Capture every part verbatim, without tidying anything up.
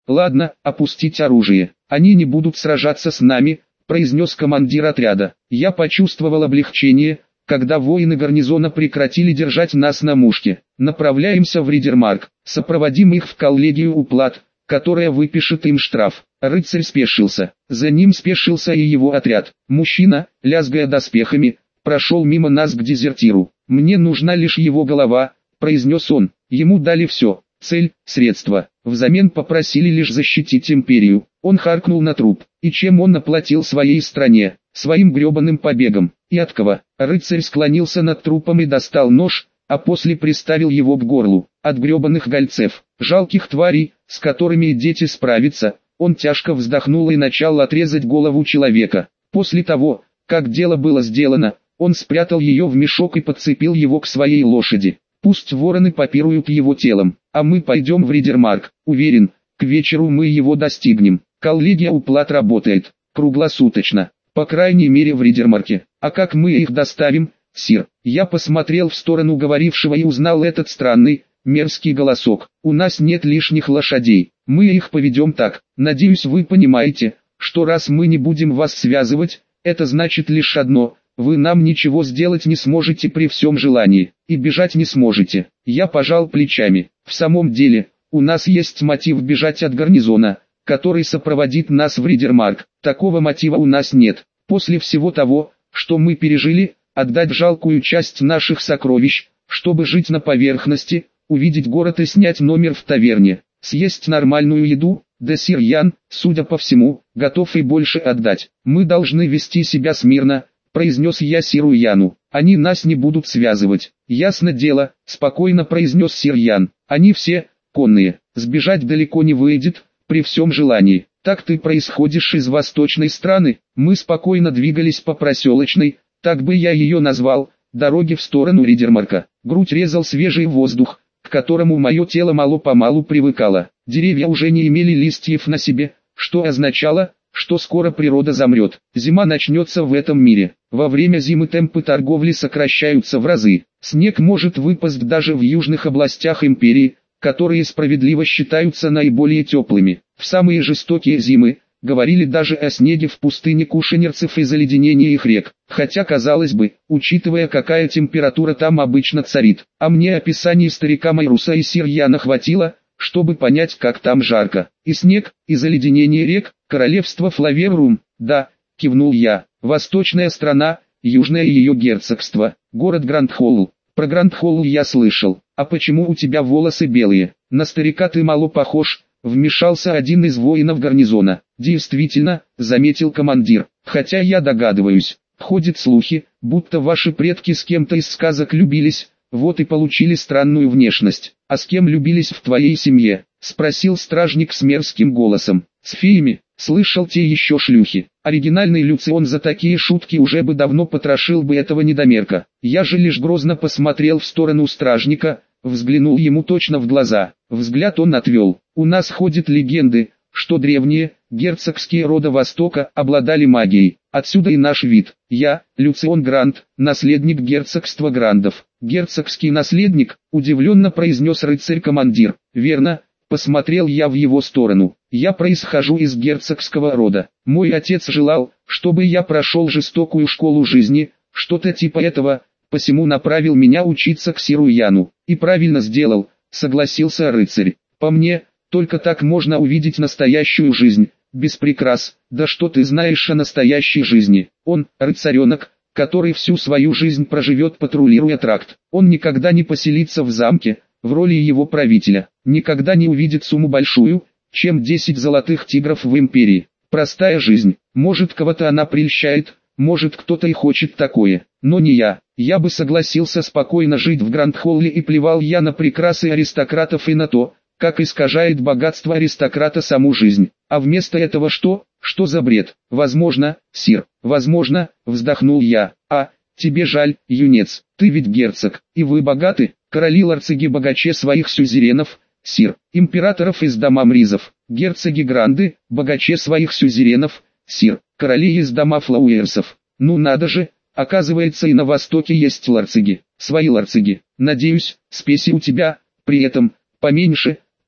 Ладно, опустить оружие. Они не будут сражаться с нами, произнес командир отряда. Я почувствовал облегчение, когда воины гарнизона прекратили держать нас на мушке. Направляемся в Ридермарк, сопроводим их в коллегию уплат, которая выпишет им штраф. Рыцарь спешился, за ним спешился и его отряд. Мужчина, лязгая доспехами, прошел мимо нас к дезертиру. «Мне нужна лишь его голова», — произнес он. Ему дали все, цель, средства, взамен попросили лишь защитить империю. Он харкнул на труп. И чем он оплатил своей стране? Своим гребаным побегом. И от кого? Рыцарь склонился над трупом и достал нож, а после приставил его к горлу. От гребаных гольцев, жалких тварей, с которыми дети справятся. Он тяжко вздохнул и начал отрезать голову человека. После того, как дело было сделано, он спрятал ее в мешок и подцепил его к своей лошади. Пусть вороны попируют его телом, а мы пойдем в Ридермарк. Уверен, к вечеру мы его достигнем. Коллегия уплат работает круглосуточно, по крайней мере в Ридермарке. А как мы их доставим, сир? Я посмотрел в сторону говорившего и узнал этот странный, мерзкий голосок. У нас нет лишних лошадей, мы их поведем так. Надеюсь, вы понимаете, что раз мы не будем вас связывать, это значит лишь одно: вы нам ничего сделать не сможете при всем желании, и бежать не сможете. Я пожал плечами. В самом деле, у нас есть мотив бежать от гарнизона, который сопроводит нас в Ридермарк. Такого мотива у нас нет. После всего того, что мы пережили, отдать жалкую часть наших сокровищ, чтобы жить на поверхности, увидеть город и снять номер в таверне, съесть нормальную еду, да сир Ян, судя по всему, готов и больше отдать. Мы должны вести себя смирно, произнес я сиру Яну. Они нас не будут связывать. Ясно дело, спокойно произнес сир Ян. Они все конные, сбежать далеко не выйдет, при всем желании. Так ты происходишь из восточной страны? Мы спокойно двигались по проселочной, так бы я ее назвал, дороге в сторону Ридермарка. Грудь резал свежий воздух, к которому мое тело мало-помалу привыкало. Деревья уже не имели листьев на себе, что означало, что скоро природа замрет. Зима начнется в этом мире. Во время зимы темпы торговли сокращаются в разы. Снег может выпасть даже в южных областях империи, которые справедливо считаются наиболее теплыми. В самые жестокие зимы, говорили даже о снеге в пустыне кушанерцев и заледенении их рек. Хотя, казалось бы, учитывая какая температура там обычно царит, а мне описаний старика Майруса и сир Яна хватило, чтобы понять, как там жарко. И снег, и заледенение рек, королевство Флаверрум, да, кивнул я. Восточная страна, южное ее герцогство, город Грандхолл. Про Грандхолл я слышал. А почему у тебя волосы белые? На старика ты мало похож, вмешался один из воинов гарнизона. Действительно, заметил командир, хотя я догадываюсь. Ходят слухи, будто ваши предки с кем-то из сказок любились, вот и получили странную внешность. А с кем любились в твоей семье? Спросил стражник с мерзким голосом. С феями, слышал, те еще шлюхи. Оригинальный Люцион за такие шутки уже бы давно потрошил бы этого недомерка. Я же лишь грозно посмотрел в сторону стражника, взглянул ему точно в глаза. Взгляд он отвел. У нас ходят легенды, что древние, герцогские рода Востока обладали магией. Отсюда и наш вид. Я, Люцион Грант, наследник герцогства Грандов. Герцогский наследник, удивленно произнес рыцарь-командир. Верно, посмотрел я в его сторону. Я происхожу из герцогского рода. Мой отец желал, чтобы я прошел жестокую школу жизни, что-то типа этого, посему направил меня учиться к сиру Яну. И правильно сделал, согласился рыцарь. По мне, только так можно увидеть настоящую жизнь, без прикрас. Да что ты знаешь о настоящей жизни? Он, рыцаренок, который всю свою жизнь проживет, патрулируя тракт. Он никогда не поселится в замке, в роли его правителя. Никогда не увидит сумму большую, чем десять золотых тигров в империи. Простая жизнь. Может, кого-то она прельщает, может, кто-то и хочет такое. Но не я. Я бы согласился спокойно жить в Грандхолле, и плевал я на прекрасы аристократов и на то, как искажает богатство аристократа саму жизнь. А вместо этого что? Что за бред? Возможно, сир, возможно, вздохнул я. А, тебе жаль, юнец, ты ведь герцог, и вы богаты, короли-ларцеги богаче своих сюзеренов, сир, императоров из дома Мризов, герцоги Гранды, богаче своих сюзеренов, сир, короли из дома Флауэрсов. Ну надо же, оказывается, и на Востоке есть ларцеги, свои ларцеги. Надеюсь, спеси у тебя, при этом, поменьше,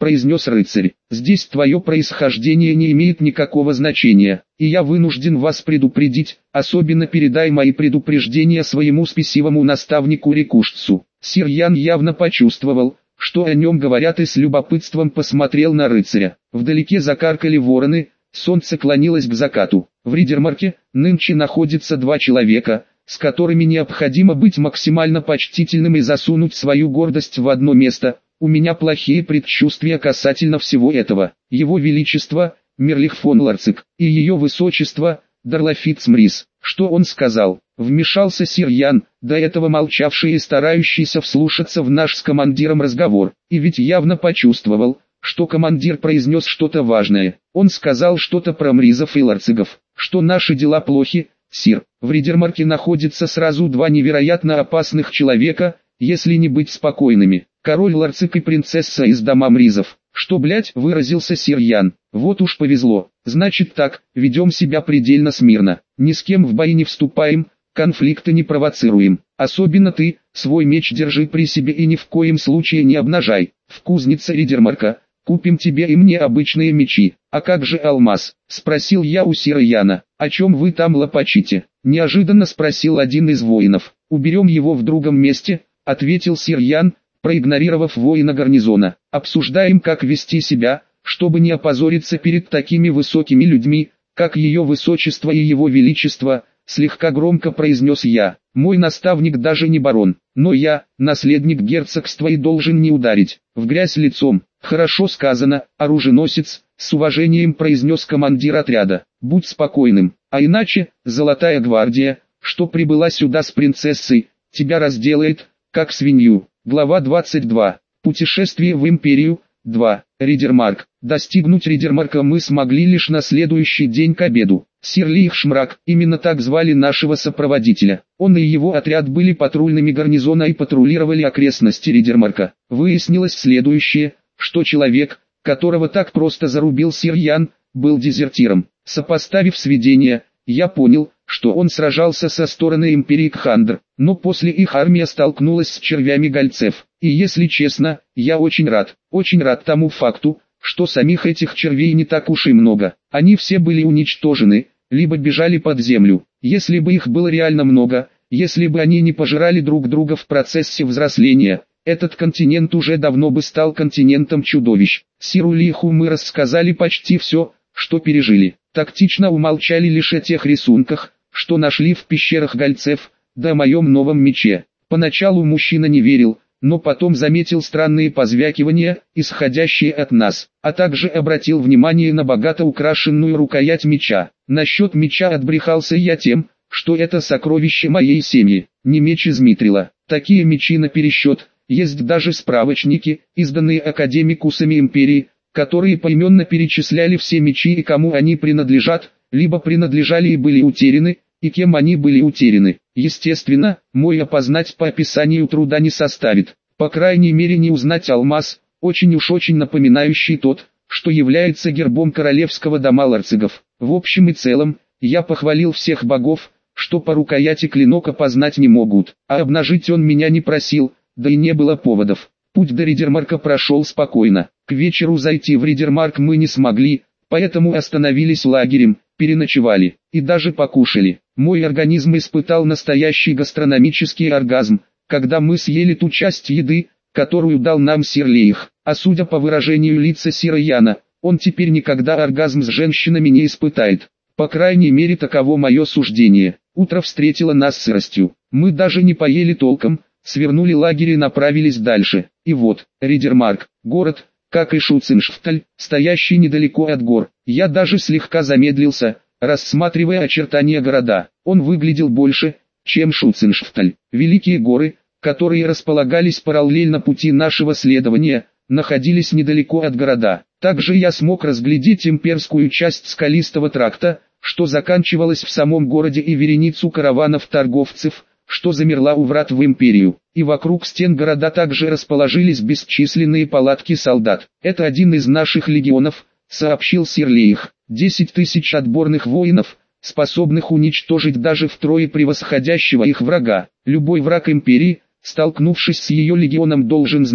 произнес рыцарь. «Здесь твое происхождение не имеет никакого значения, и я вынужден вас предупредить, особенно передай мои предупреждения своему спесивому наставнику Рикушцу». Сир Ян явно почувствовал, что о нем говорят, и с любопытством посмотрел на рыцаря. Вдалеке закаркали вороны, солнце клонилось к закату. В Ридермарке нынче находится два человека, с которыми необходимо быть максимально почтительным и засунуть свою гордость в одно место. У меня плохие предчувствия касательно всего этого. Его Величество, Мерлих фон Ларцик, и Ее Высочество, Дарлафит Мрис. Что он сказал? Вмешался сир Ян, до этого молчавший и старающийся вслушаться в наш с командиром разговор, и ведь явно почувствовал, что командир произнес что-то важное. Он сказал что-то про Мризов и Ларцигов, что наши дела плохи, сир. В Ридермарке находится сразу два невероятно опасных человека, если не быть спокойными. Король Ларцик и принцесса из дома Мризов. Что, блять, выразился сир Ян. Вот уж повезло. Значит так, ведем себя предельно смирно. Ни с кем в бои не вступаем, конфликты не провоцируем. Особенно ты, свой меч держи при себе и ни в коем случае не обнажай. В кузнице Ридермарка купим тебе и мне обычные мечи. А как же алмаз? Спросил я у сира Яна. О чем вы там лопачите? Неожиданно спросил один из воинов. Уберем его в другом месте, ответил сир Ян, проигнорировав воина гарнизона. Обсуждаем, как вести себя, чтобы не опозориться перед такими высокими людьми, как Ее Высочество и Его Величество, слегка громко произнес я. Мой наставник даже не барон, но я, наследник герцогства, и должен не ударить в грязь лицом. Хорошо сказано, оруженосец, с уважением произнес командир отряда. Будь спокойным, а иначе, Золотая гвардия, что прибыла сюда с принцессой, тебя разделает, как свинью. Глава двадцать два. Путешествие в Империю. два. Ридермарк. Достигнуть Ридермарка мы смогли лишь на следующий день к обеду. Сир Лих Шмрак, именно так звали нашего сопроводителя. Он и его отряд были патрульными гарнизона и патрулировали окрестности Ридермарка. Выяснилось следующее, что человек, которого так просто зарубил сир Ян, был дезертиром. Сопоставив сведения, я понял, что он сражался со стороны Империи Кхандр, но после их армия столкнулась с червями гальцев. И если честно, я очень рад, очень рад тому факту, что самих этих червей не так уж и много. Они все были уничтожены, либо бежали под землю. Если бы их было реально много, если бы они не пожирали друг друга в процессе взросления, этот континент уже давно бы стал континентом чудовищ. Сиру Лиху мы рассказали почти все, что пережили. Тактично умолчали лишь о тех рисунках, что нашли в пещерах гальцев, да о моем новом мече. Поначалу мужчина не верил, но потом заметил странные позвякивания, исходящие от нас, а также обратил внимание на богато украшенную рукоять меча. Насчет меча отбрехался я тем, что это сокровище моей семьи, не меч из Митрила. Такие мечи напересчет, есть даже справочники, изданные академикусами империи, которые поименно перечисляли все мечи и кому они принадлежат, либо принадлежали и были утеряны, и кем они были утеряны. Естественно, мой опознать по описанию труда не составит, по крайней мере не узнать алмаз, очень уж очень напоминающий тот, что является гербом королевского дома Ларцигов. В общем и целом, я похвалил всех богов, что по рукояти клинок опознать не могут, а обнажить он меня не просил, да и не было поводов. Путь до Ридермарка прошел спокойно. К вечеру зайти в Ридермарк мы не смогли, поэтому остановились лагерем, переночевали и даже покушали. Мой организм испытал настоящий гастрономический оргазм, когда мы съели ту часть еды, которую дал нам сир Лейх. А судя по выражению лица сира Яна, он теперь никогда оргазм с женщинами не испытает. По крайней мере таково мое суждение. Утро встретило нас сыростью. Мы даже не поели толком, свернули лагерь и направились дальше. И вот, Ридермарк, город, как и Шуценшфталь, стоящий недалеко от гор. Я даже слегка замедлился, рассматривая очертания города. Он выглядел больше, чем Шуценшфталь. Великие горы, которые располагались параллельно пути нашего следования, находились недалеко от города. Также я смог разглядеть имперскую часть скалистого тракта, что заканчивалась в самом городе, и вереницу караванов-торговцев, что замерла у врат в империю. И вокруг стен города также расположились бесчисленные палатки солдат. Это один из наших легионов, сообщил сир Лейх. Десять тысяч отборных воинов, способных уничтожить даже втрое превосходящего их врага. Любой враг империи, столкнувшись с ее легионом, должен знать,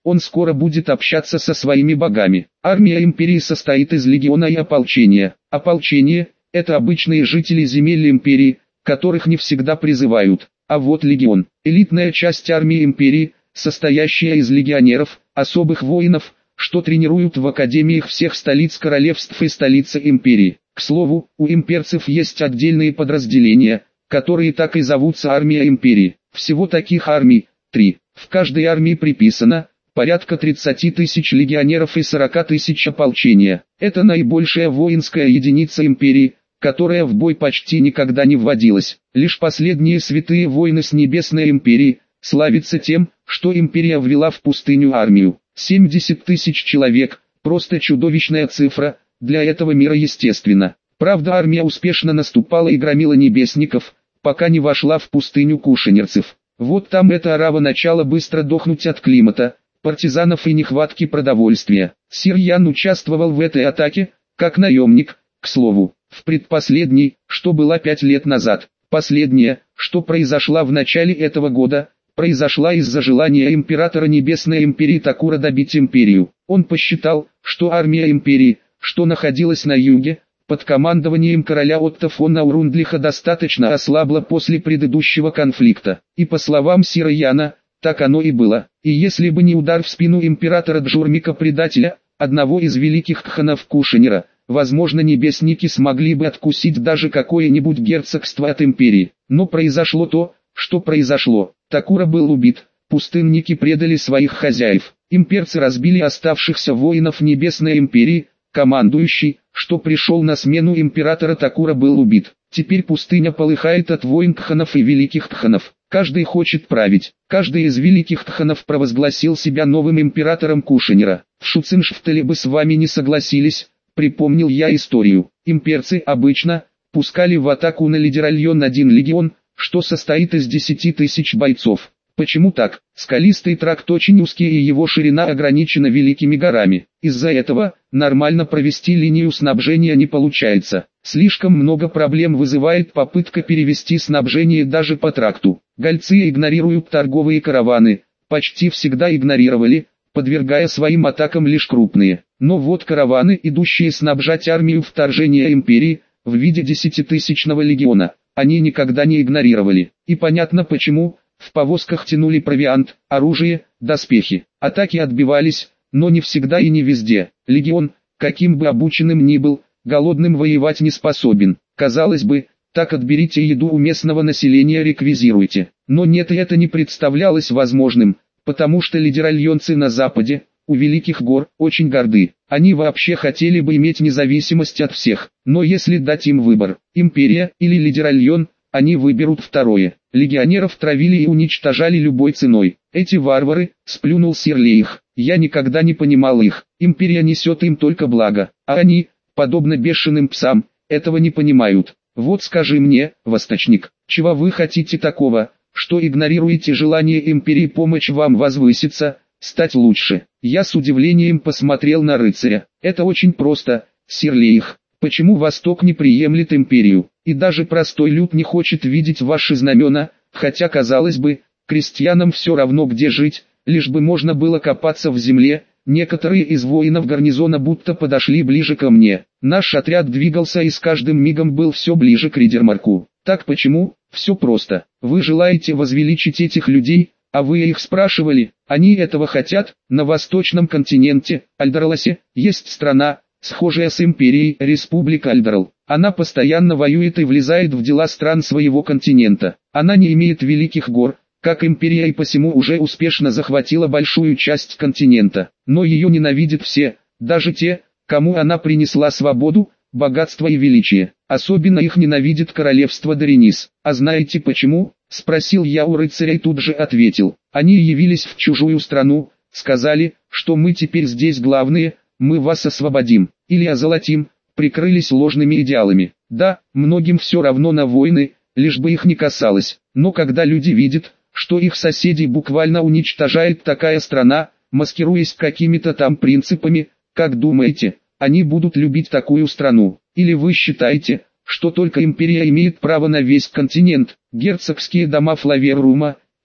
он скоро будет общаться со своими богами. Армия империи состоит из легиона и ополчения. Ополчение – это обычные жители земель империи, которых не всегда призывают. А вот легион – элитная часть армии империи, состоящая из легионеров, особых воинов, что тренируют в академиях всех столиц королевств и столицы империи. К слову, у имперцев есть отдельные подразделения, которые так и зовутся армия империи. Всего таких армий – три. В каждой армии приписано порядка тридцати тысяч легионеров и сорока тысяч ополчения. Это наибольшая воинская единица империи, которая в бой почти никогда не вводилась. Лишь последние святые войны с Небесной империи славятся тем, что империя ввела в пустыню армию. семьдесят тысяч человек – просто чудовищная цифра, для этого мира естественно. Правда, армия успешно наступала и громила небесников, пока не вошла в пустыню кушанерцев. Вот там эта орава начала быстро дохнуть от климата, партизанов и нехватки продовольствия. Сир Ян участвовал в этой атаке, как наемник, к слову, в предпоследней, что была пять лет назад. Последняя, что произошла в начале этого года, произошла из-за желания императора Небесной империи Такура добить империю. Он посчитал, что армия империи, что находилась на юге, под командованием короля Отто фон Аурундлиха достаточно ослабла после предыдущего конфликта. И по словам сира Яна, так оно и было. И если бы не удар в спину императора Джурмика-предателя, одного из великих кханов Кушанера, возможно, небесники смогли бы откусить даже какое-нибудь герцогство от империи. Но произошло то, что произошло. Такура был убит, пустынники предали своих хозяев. Имперцы разбили оставшихся воинов Небесной империи, командующий, что пришел на смену императора Такура, был убит. Теперь пустыня полыхает от войн кханов и великих кханов. Каждый хочет править. Каждый из великих кханов провозгласил себя новым императором Кушанера. В Шуциншфтеле бы с вами не согласились, припомнил я историю. Имперцы обычно пускали в атаку на лидеральон один легион, что состоит из десяти тысяч бойцов. Почему так? Скалистый тракт очень узкий и его ширина ограничена великими горами. Из-за этого нормально провести линию снабжения не получается. Слишком много проблем вызывает попытка перевести снабжение даже по тракту. Гальцы игнорируют торговые караваны, почти всегда игнорировали, подвергая своим атакам лишь крупные. Но вот караваны, идущие снабжать армию вторжения империи, в виде десятитысячного легиона, они никогда не игнорировали. И понятно почему. В повозках тянули провиант, оружие, доспехи. Атаки отбивались, но не всегда и не везде. Легион, каким бы обученным ни был, голодным воевать не способен. Казалось бы, так отберите еду у местного населения, реквизируйте. Но нет, и это не представлялось возможным, потому что лидеральонцы на западе, у великих гор, очень горды. Они вообще хотели бы иметь независимость от всех. Но если дать им выбор, империя или лидеральон, они выберут второе. Легионеров травили и уничтожали любой ценой. Эти варвары, сплюнул сир Лейх, я никогда не понимал их. Империя несет им только благо, а они, подобно бешеным псам, этого не понимают. Вот скажи мне, восточник, чего вы хотите такого, что игнорируете желание империи помочь вам возвыситься, стать лучше? Я с удивлением посмотрел на рыцаря. Это очень просто, сир Лейх. Почему Восток не приемлет империю? И даже простой люд не хочет видеть ваши знамена, хотя, казалось бы, крестьянам все равно где жить, лишь бы можно было копаться в земле. Некоторые из воинов гарнизона будто подошли ближе ко мне. Наш отряд двигался и с каждым мигом был все ближе к Ридермарку. Так почему? Все просто. Вы желаете возвеличить этих людей, а вы их спрашивали, они этого хотят? На восточном континенте, Альдерласе, есть страна, схожая с империей, Республика Альдерл. Она постоянно воюет и влезает в дела стран своего континента. Она не имеет великих гор, как империя, и посему уже успешно захватила большую часть континента. Но ее ненавидят все, даже те, кому она принесла свободу, богатство и величие. Особенно их ненавидит королевство Даренис. А знаете почему? Спросил я у рыцаря и тут же ответил. Они явились в чужую страну, сказали, что мы теперь здесь главные, мы вас освободим, или озолотим, прикрылись ложными идеалами. Да, многим все равно на войны, лишь бы их не касалось. Но когда люди видят, что их соседей буквально уничтожает такая страна, маскируясь какими-то там принципами, как думаете, они будут любить такую страну? Или вы считаете, что только империя имеет право на весь континент? Герцогские дома Флаверрума,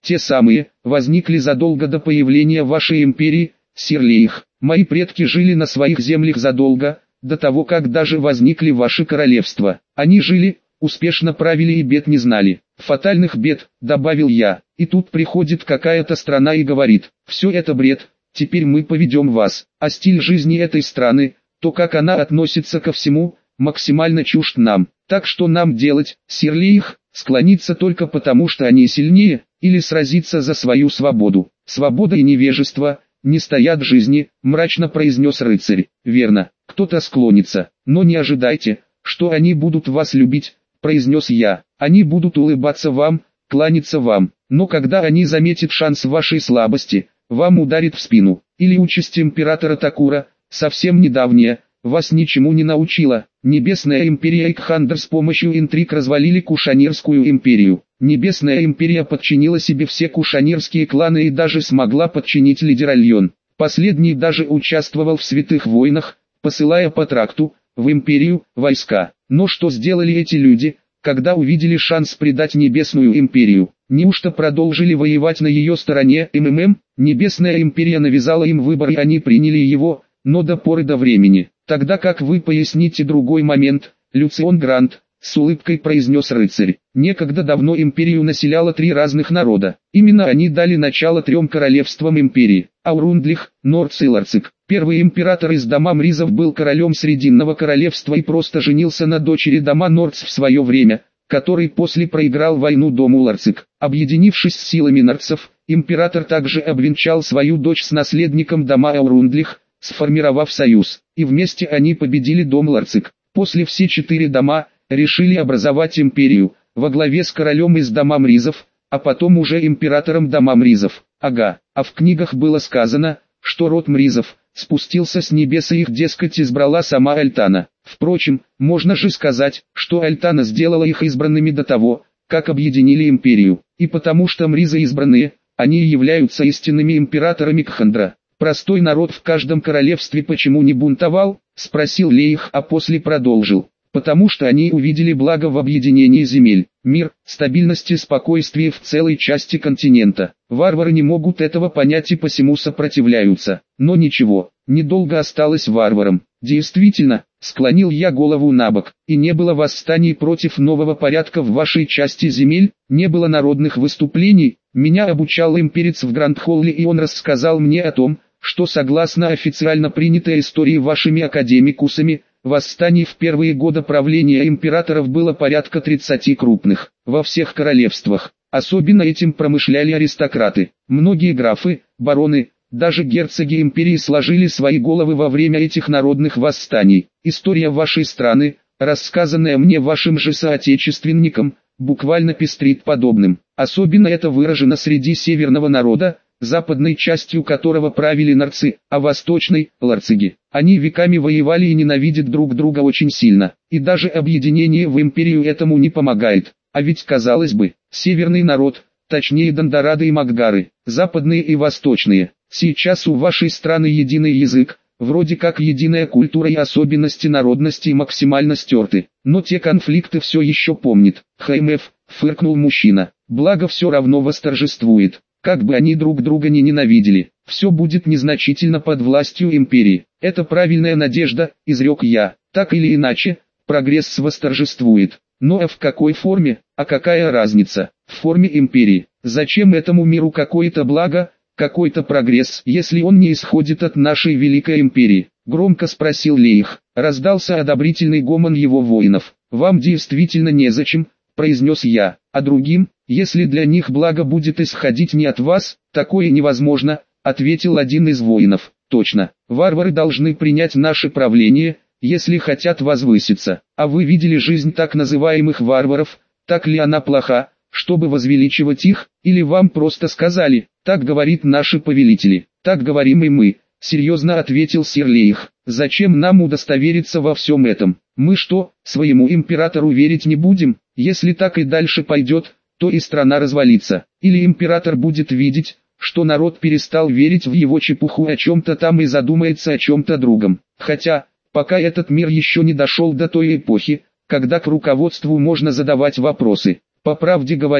Те самые, возникли задолго до появления вашей империи, сир Лейх. Мои предки жили на своих землях задолго, до того как даже возникли ваши королевства. Они жили, успешно правили и бед не знали. Фатальных бед, добавил я. И тут приходит какая-то страна и говорит: все это бред, теперь мы поведем вас. А стиль жизни этой страны, то как она относится ко всему, максимально чужд нам. Так что нам делать, сир Лейх? Склониться только потому, что они сильнее, или сразиться за свою свободу? Свобода и невежество не стоят жизни, мрачно произнес рыцарь. Верно, кто-то склонится, но не ожидайте, что они будут вас любить, произнес я. Они будут улыбаться вам, кланяться вам, но когда они заметят шанс вашей слабости, вам ударит в спину. Или участь императора Такура, совсем недавняя, вас ничему не научила. Небесная империя Икхандр с помощью интриг развалили Кушанирскую империю. Небесная империя подчинила себе все кушанирские кланы и даже смогла подчинить лидера Льон. Последний даже участвовал в святых войнах, посылая по тракту, в империю, войска. Но что сделали эти люди, когда увидели шанс предать Небесную империю? Неужто продолжили воевать на ее стороне? МММ, Небесная империя навязала им выбор и они приняли его, но до поры до времени. Тогда как вы поясните другой момент, Люцион Грант, с улыбкой произнес рыцарь. Некогда давно империю населяло три разных народа. Именно они дали начало трем королевствам империи. Аурундлих, Нордс и Ларцик. Первый император из дома Мризов был королем Срединного королевства и просто женился на дочери дома Нордс в свое время, который после проиграл войну дому Ларцик. Объединившись с силами Нордсов, император также обвенчал свою дочь с наследником дома Аурундлих, сформировав союз, и вместе они победили дом Ларцик. После все четыре дома решили образовать империю, во главе с королем из дома Мризов, а потом уже императором дома Мризов. Ага, а в книгах было сказано, что род Мризов спустился с небес и их, дескать, избрала сама Альтана. Впрочем, можно же сказать, что Альтана сделала их избранными до того, как объединили империю, и потому что Мризы избранные, они являются истинными императорами Кхандра. Простой народ в каждом королевстве почему не бунтовал? Спросил Лейх, а после продолжил. Потому что они увидели благо в объединении земель, мир, стабильность и спокойствие в целой части континента. Варвары не могут этого понять и посему сопротивляются. Но ничего, недолго осталось варварам. Действительно, склонил я голову набок, и не было восстаний против нового порядка в вашей части земель, не было народных выступлений. Меня обучал имперец в Гранд-Холле, и он рассказал мне о том, что согласно официально принятой истории вашими академикусами, восстаний в первые годы правления императоров было порядка тридцати крупных, во всех королевствах. Особенно этим промышляли аристократы. Многие графы, бароны, даже герцоги империи сложили свои головы во время этих народных восстаний. История вашей страны, рассказанная мне вашим же соотечественникам, буквально пестрит подобным. Особенно это выражено среди северного народа, западной частью которого правили норцы, а восточной – ларциги. Они веками воевали и ненавидят друг друга очень сильно, и даже объединение в империю этому не помогает. А ведь, казалось бы, северный народ, точнее Дондорады и Макгары, западные и восточные. Сейчас у вашей страны единый язык, вроде как единая культура и особенности народности максимально стерты. Но те конфликты все еще помнит. ХМФ, фыркнул мужчина, благо все равно восторжествует. Как бы они друг друга не ненавидели, все будет незначительно под властью империи. Это правильная надежда, изрек я. Так или иначе, прогресс восторжествует. Но а в какой форме, а какая разница? В форме империи. Зачем этому миру какое-то благо, какой-то прогресс, если он не исходит от нашей великой империи? Громко спросил Лейх. Раздался одобрительный гомон его воинов. Вам действительно незачем, произнес я, а другим, если для них благо будет исходить не от вас, такое невозможно, ответил один из воинов. Точно, варвары должны принять наше правление, если хотят возвыситься. А вы видели жизнь так называемых варваров, так ли она плоха, чтобы возвеличивать их, или вам просто сказали, так говорит наши повелители, так говорим и мы, серьезно ответил сир Лейх. Зачем нам удостовериться во всем этом? Мы что, своему императору верить не будем? Если так и дальше пойдет, то и страна развалится. Или император будет видеть, что народ перестал верить в его чепуху о чем-то там и задумается о чем-то другом. Хотя, пока этот мир еще не дошел до той эпохи, когда к руководству можно задавать вопросы. По правде говоря,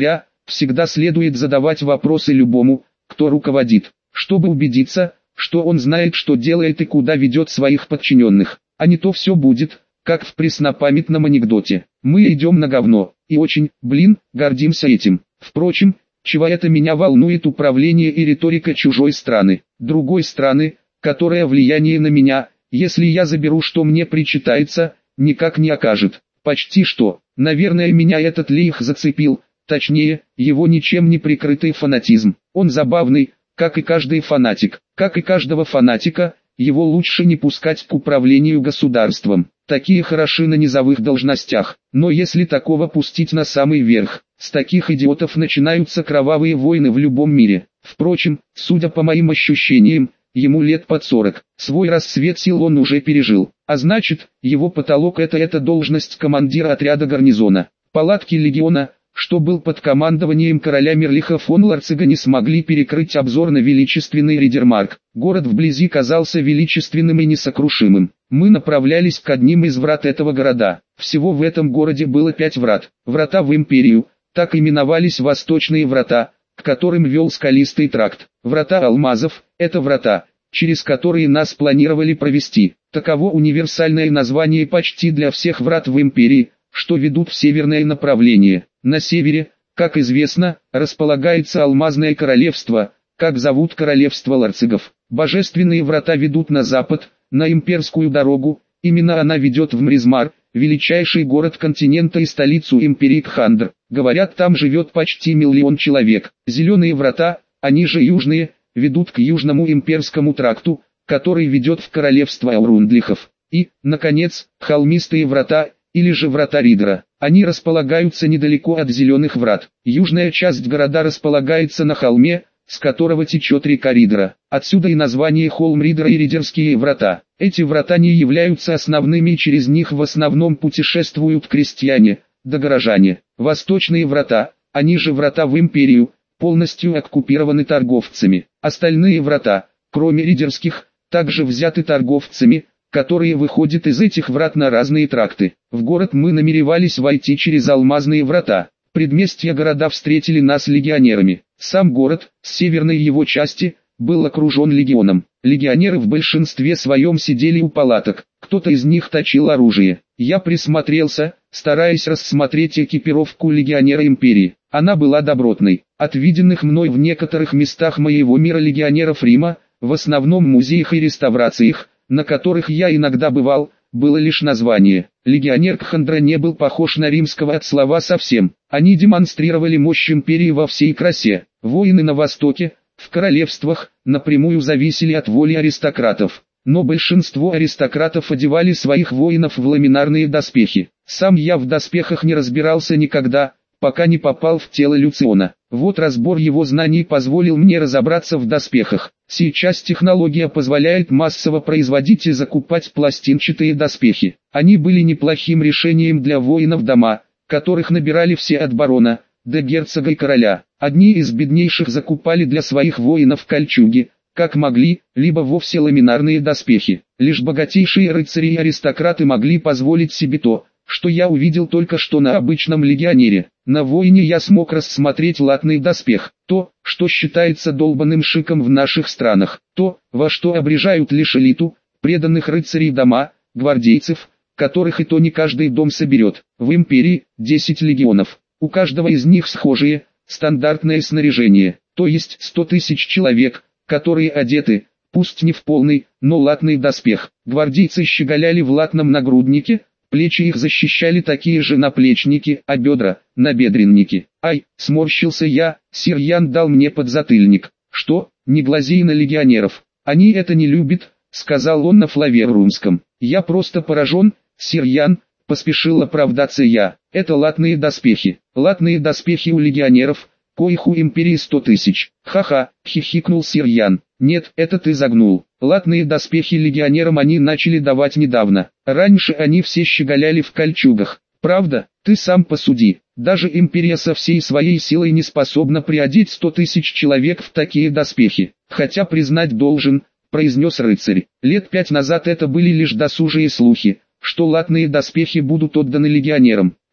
Всегда следует задавать вопросы любому, кто руководит, чтобы убедиться, что он знает, что делает и куда ведет своих подчиненных, а не то все будет, как в преснопамятном анекдоте. Мы идем на говно, и очень, блин, гордимся этим. Впрочем, чего это меня волнует управление и риторика чужой страны, другой страны, которая влияние на меня, если я заберу, что мне причитается, никак не окажет. Почти что, наверное, меня этот лейх зацепил, точнее, его ничем не прикрытый фанатизм. Он забавный, как и каждый фанатик, как и каждого фанатика, его лучше не пускать к управлению государством. Такие хороши на низовых должностях, но если такого пустить на самый верх, с таких идиотов начинаются кровавые войны в любом мире. Впрочем, судя по моим ощущениям, ему лет под сорок, свой расцвет сил он уже пережил, а значит, его потолок это эта должность командира отряда гарнизона. Палатки легиона, что был под командованием короля Мерлиха фон Ларцига, не смогли перекрыть обзор на величественный Ридермарк. Город вблизи казался величественным и несокрушимым. Мы направлялись к одним из врат этого города. Всего в этом городе было пять врат. Врата в империю, так именовались восточные врата, к которым вел скалистый тракт. Врата алмазов – это врата, через которые нас планировали провести. Таково универсальное название почти для всех врат в империи, что ведут в северное направление. На севере, как известно, располагается Алмазное королевство, как зовут королевство ларцигов. Божественные врата ведут на запад, на имперскую дорогу, именно она ведет в Мризмар, величайший город континента и столицу империи Кхандр. Говорят, там живет почти миллион человек. Зеленые врата, они же южные, ведут к южному имперскому тракту, который ведет в королевство Аурундлихов. И, наконец, холмистые врата, или же врата Ридера. Они располагаются недалеко от зеленых врат. Южная часть города располагается на холме, с которого течет река Ридера. Отсюда и название холм Ридера и Ридерские врата. Эти врата не являются основными, и через них в основном путешествуют крестьяне, да горожане. Восточные врата, они же врата в империю, полностью оккупированы торговцами. Остальные врата, кроме ридерских, также взяты торговцами, которые выходят из этих врат на разные тракты. В город мы намеревались войти через алмазные врата. Предместья города встретили нас легионерами. Сам город, с северной его части, был окружен легионом. Легионеры в большинстве своем сидели у палаток, кто-то из них точил оружие. Я присмотрелся, стараясь рассмотреть экипировку легионера империи. Она была добротной. От виденных мной в некоторых местах моего мира легионеров Рима, в основном музеях и реставрациях, на которых я иногда бывал, было лишь название. Легионер Кхандра не был похож на римского от слова совсем. Они демонстрировали мощь империи во всей красе. Воины на востоке, в королевствах, напрямую зависели от воли аристократов. Но большинство аристократов одевали своих воинов в ламинарные доспехи. Сам я в доспехах не разбирался никогда, пока не попал в тело Люциона. Вот разбор его знаний позволил мне разобраться в доспехах. Сейчас технология позволяет массово производить и закупать пластинчатые доспехи. Они были неплохим решением для воинов дома, которых набирали все от барона до герцога и короля. Одни из беднейших закупали для своих воинов кольчуги, как могли, либо вовсе ламинарные доспехи. Лишь богатейшие рыцари и аристократы могли позволить себе то, что я увидел только что на обычном легионере. На воине я смог рассмотреть латный доспех, то, что считается долбанным шиком в наших странах, то, во что обрежают лишь элиту, преданных рыцарей дома, гвардейцев, которых и то не каждый дом соберет. В империи десять легионов, у каждого из них схожие, стандартное снаряжение, то есть сто тысяч человек, которые одеты, пусть не в полный, но латный доспех. Гвардейцы щеголяли в латном нагруднике, плечи их защищали такие же наплечники, а бедра – набедренники. Ай, сморщился я, сир Ян дал мне подзатыльник. Что, не глазей на легионеров, они это не любят, сказал он на флаверумском. Я просто поражен, сир Ян, поспешил оправдаться я. Это латные доспехи, латные доспехи у легионеров, коих у империи сто тысяч. Ха-ха, хихикнул сир Ян. Нет, это ты загнул. Латные доспехи легионерам они начали давать недавно. Раньше они все щеголяли в кольчугах. Правда, ты сам посуди. Даже империя со всей своей силой не способна приодеть сто тысяч человек в такие доспехи. Хотя признать должен, произнес рыцарь. Лет пять назад это были лишь досужие слухи, что латные доспехи будут отданы легионерам.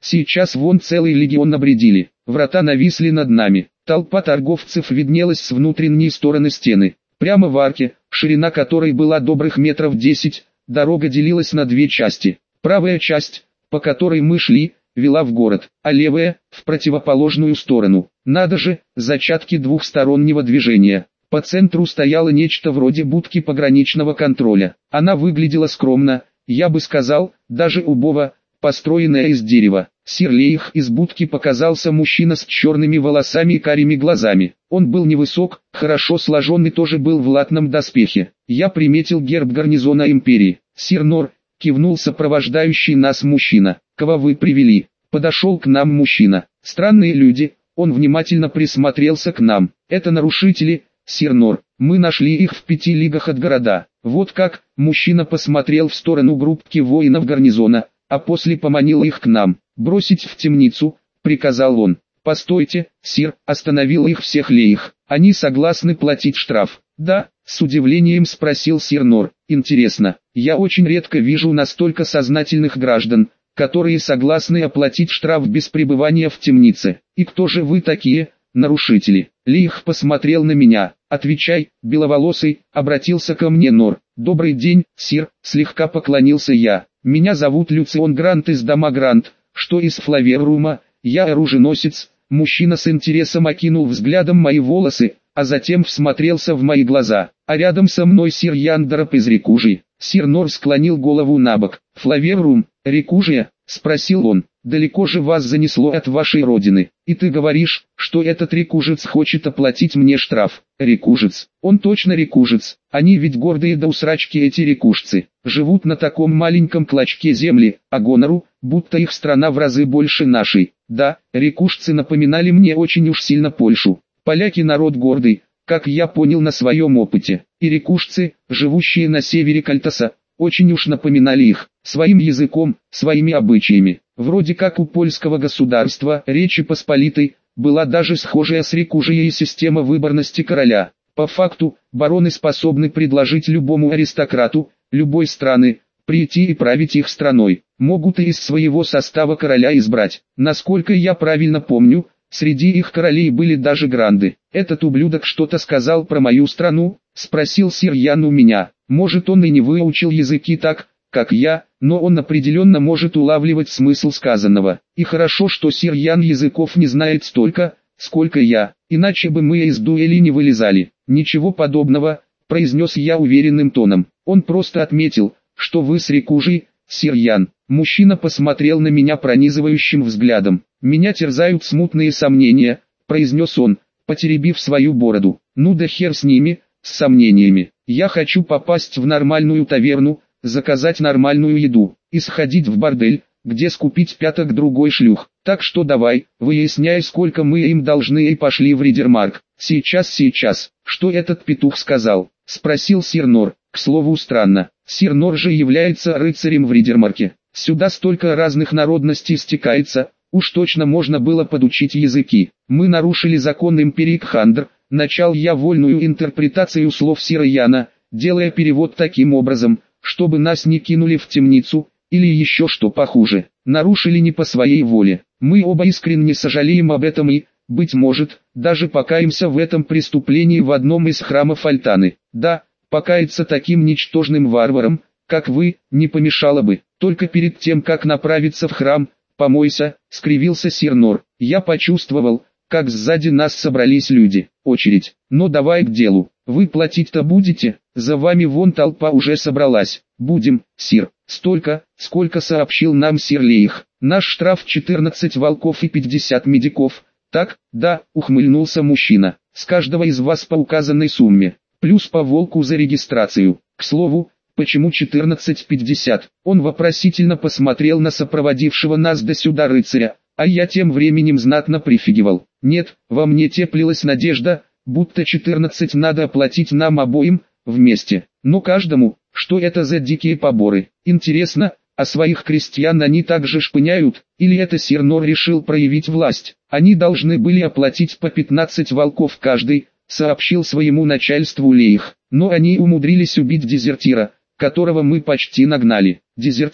Сейчас вон целый легион набредили. Врата нависли над нами. Толпа торговцев виднелась с внутренней стороны стены. Прямо в арке, ширина которой была добрых метров десять, дорога делилась на две части. Правая часть, по которой мы шли, вела в город, а левая – в противоположную сторону. Надо же, зачатки двухстороннего движения. По центру стояло нечто вроде будки пограничного контроля. Она выглядела скромно, я бы сказал, даже убого, построенная из дерева. Сир Лейх из будки показался мужчина с черными волосами и карими глазами. Он был невысок, хорошо сложен и тоже был в латном доспехе. Я приметил герб гарнизона империи. Сир Нор, кивнул сопровождающий нас мужчина. Кого вы привели? Подошел к нам мужчина. Странные люди. Он внимательно присмотрелся к нам. Это нарушители, сир Нор. Мы нашли их в пяти лигах от города. Вот как. Мужчина посмотрел в сторону группки воинов гарнизона, а после поманил их к нам. «Бросить в темницу», — приказал он. «Постойте, сир», — остановил их всех Лейх. «Они согласны платить штраф?» «Да», — с удивлением спросил сир Нор. «Интересно, я очень редко вижу настолько сознательных граждан, которые согласны оплатить штраф без пребывания в темнице. И кто же вы такие, нарушители?» Лейх посмотрел на меня. «Отвечай, беловолосый», — обратился ко мне Нор. «Добрый день, сир», — слегка поклонился я. «Меня зовут Люцион Грант из дома Грант, что из Флаверрума, я оруженосец». Мужчина с интересом окинул взглядом мои волосы, а затем всмотрелся в мои глаза. А рядом со мной сир Яндороп из Рекужи. Сир Нор склонил голову набок. «Флаверрум, Рекужия?» — спросил он. «Далеко же вас занесло от вашей родины, и ты говоришь, что этот рекужец хочет оплатить мне штраф?» «Рекужец? Он точно рекужец, они ведь гордые до усрачки эти рекужцы, живут на таком маленьком клочке земли, а гонору, будто их страна в разы больше нашей. Да, рекужцы напоминали мне очень уж сильно Польшу. Поляки народ гордый, как я понял на своем опыте, и рекужцы, живущие на севере Кальтаса, очень уж напоминали их, своим языком, своими обычаями. Вроде как у польского государства, Речи Посполитой, была даже схожая с Рекужией система выборности короля. По факту, бароны способны предложить любому аристократу, любой страны, прийти и править их страной. Могут и из своего состава короля избрать. Насколько я правильно помню, среди их королей были даже гранды. «Этот ублюдок что-то сказал про мою страну?» — спросил сир Ян у меня. «Может, он и не выучил языки так, как я, но он определенно может улавливать смысл сказанного. И хорошо, что сир Ян языков не знает столько, сколько я, иначе бы мы из дуэли не вылезали». «Ничего подобного», — произнес я уверенным тоном. «Он просто отметил, что вы с Рекужей, сир Ян». Мужчина посмотрел на меня пронизывающим взглядом. «Меня терзают смутные сомнения», — произнес он, потеребив свою бороду. «Ну да хер с ними, с сомнениями. Я хочу попасть в нормальную таверну, заказать нормальную еду, и сходить в бордель, где скупить пяток другой шлюх. Так что давай, выясняй, сколько мы им должны, и пошли в Ридермарк». «Сейчас, сейчас, что этот петух сказал?» — спросил сир Нор. К слову, странно, сир Нор же является рыцарем в Ридермарке. Сюда столько разных народностей стекается, уж точно можно было подучить языки. «Мы нарушили закон империи Кхандр», — начал я вольную интерпретацию слов сира Яна, делая перевод таким образом, чтобы нас не кинули в темницу, или еще что похуже. Нарушили не по своей воле. Мы оба искренне сожалеем об этом и, быть может, даже покаемся в этом преступлении в одном из храмов Альтаны. Да, покаяться таким ничтожным варварам, как вы, не помешало бы. Только перед тем, как направиться в храм, помойся», — скривился сир Нор. Я почувствовал, как сзади нас собрались люди. Очередь. «Но давай к делу. Вы платить-то будете? За вами вон толпа уже собралась». «Будем, сир. Столько, сколько сообщил нам сир Лейх. Наш штраф четырнадцать волков и пятьдесят медиков». «Так, да», — ухмыльнулся мужчина. «С каждого из вас по указанной сумме. Плюс по волку за регистрацию. К слову, почему четырнадцать пятьдесят?» Он вопросительно посмотрел на сопроводившего нас до сюда рыцаря, а я тем временем знатно прифигивал. Нет, во мне теплилась надежда, будто четырнадцать надо оплатить нам обоим, вместе. Но каждому, что это за дикие поборы? Интересно, а своих крестьян они также шпыняют, или это сир Нор решил проявить власть? Они должны были оплатить по пятнадцать волков каждый, сообщил своему начальству Лейх. Но они умудрились убить дезертира, которого мы почти нагнали. «Дезертира?»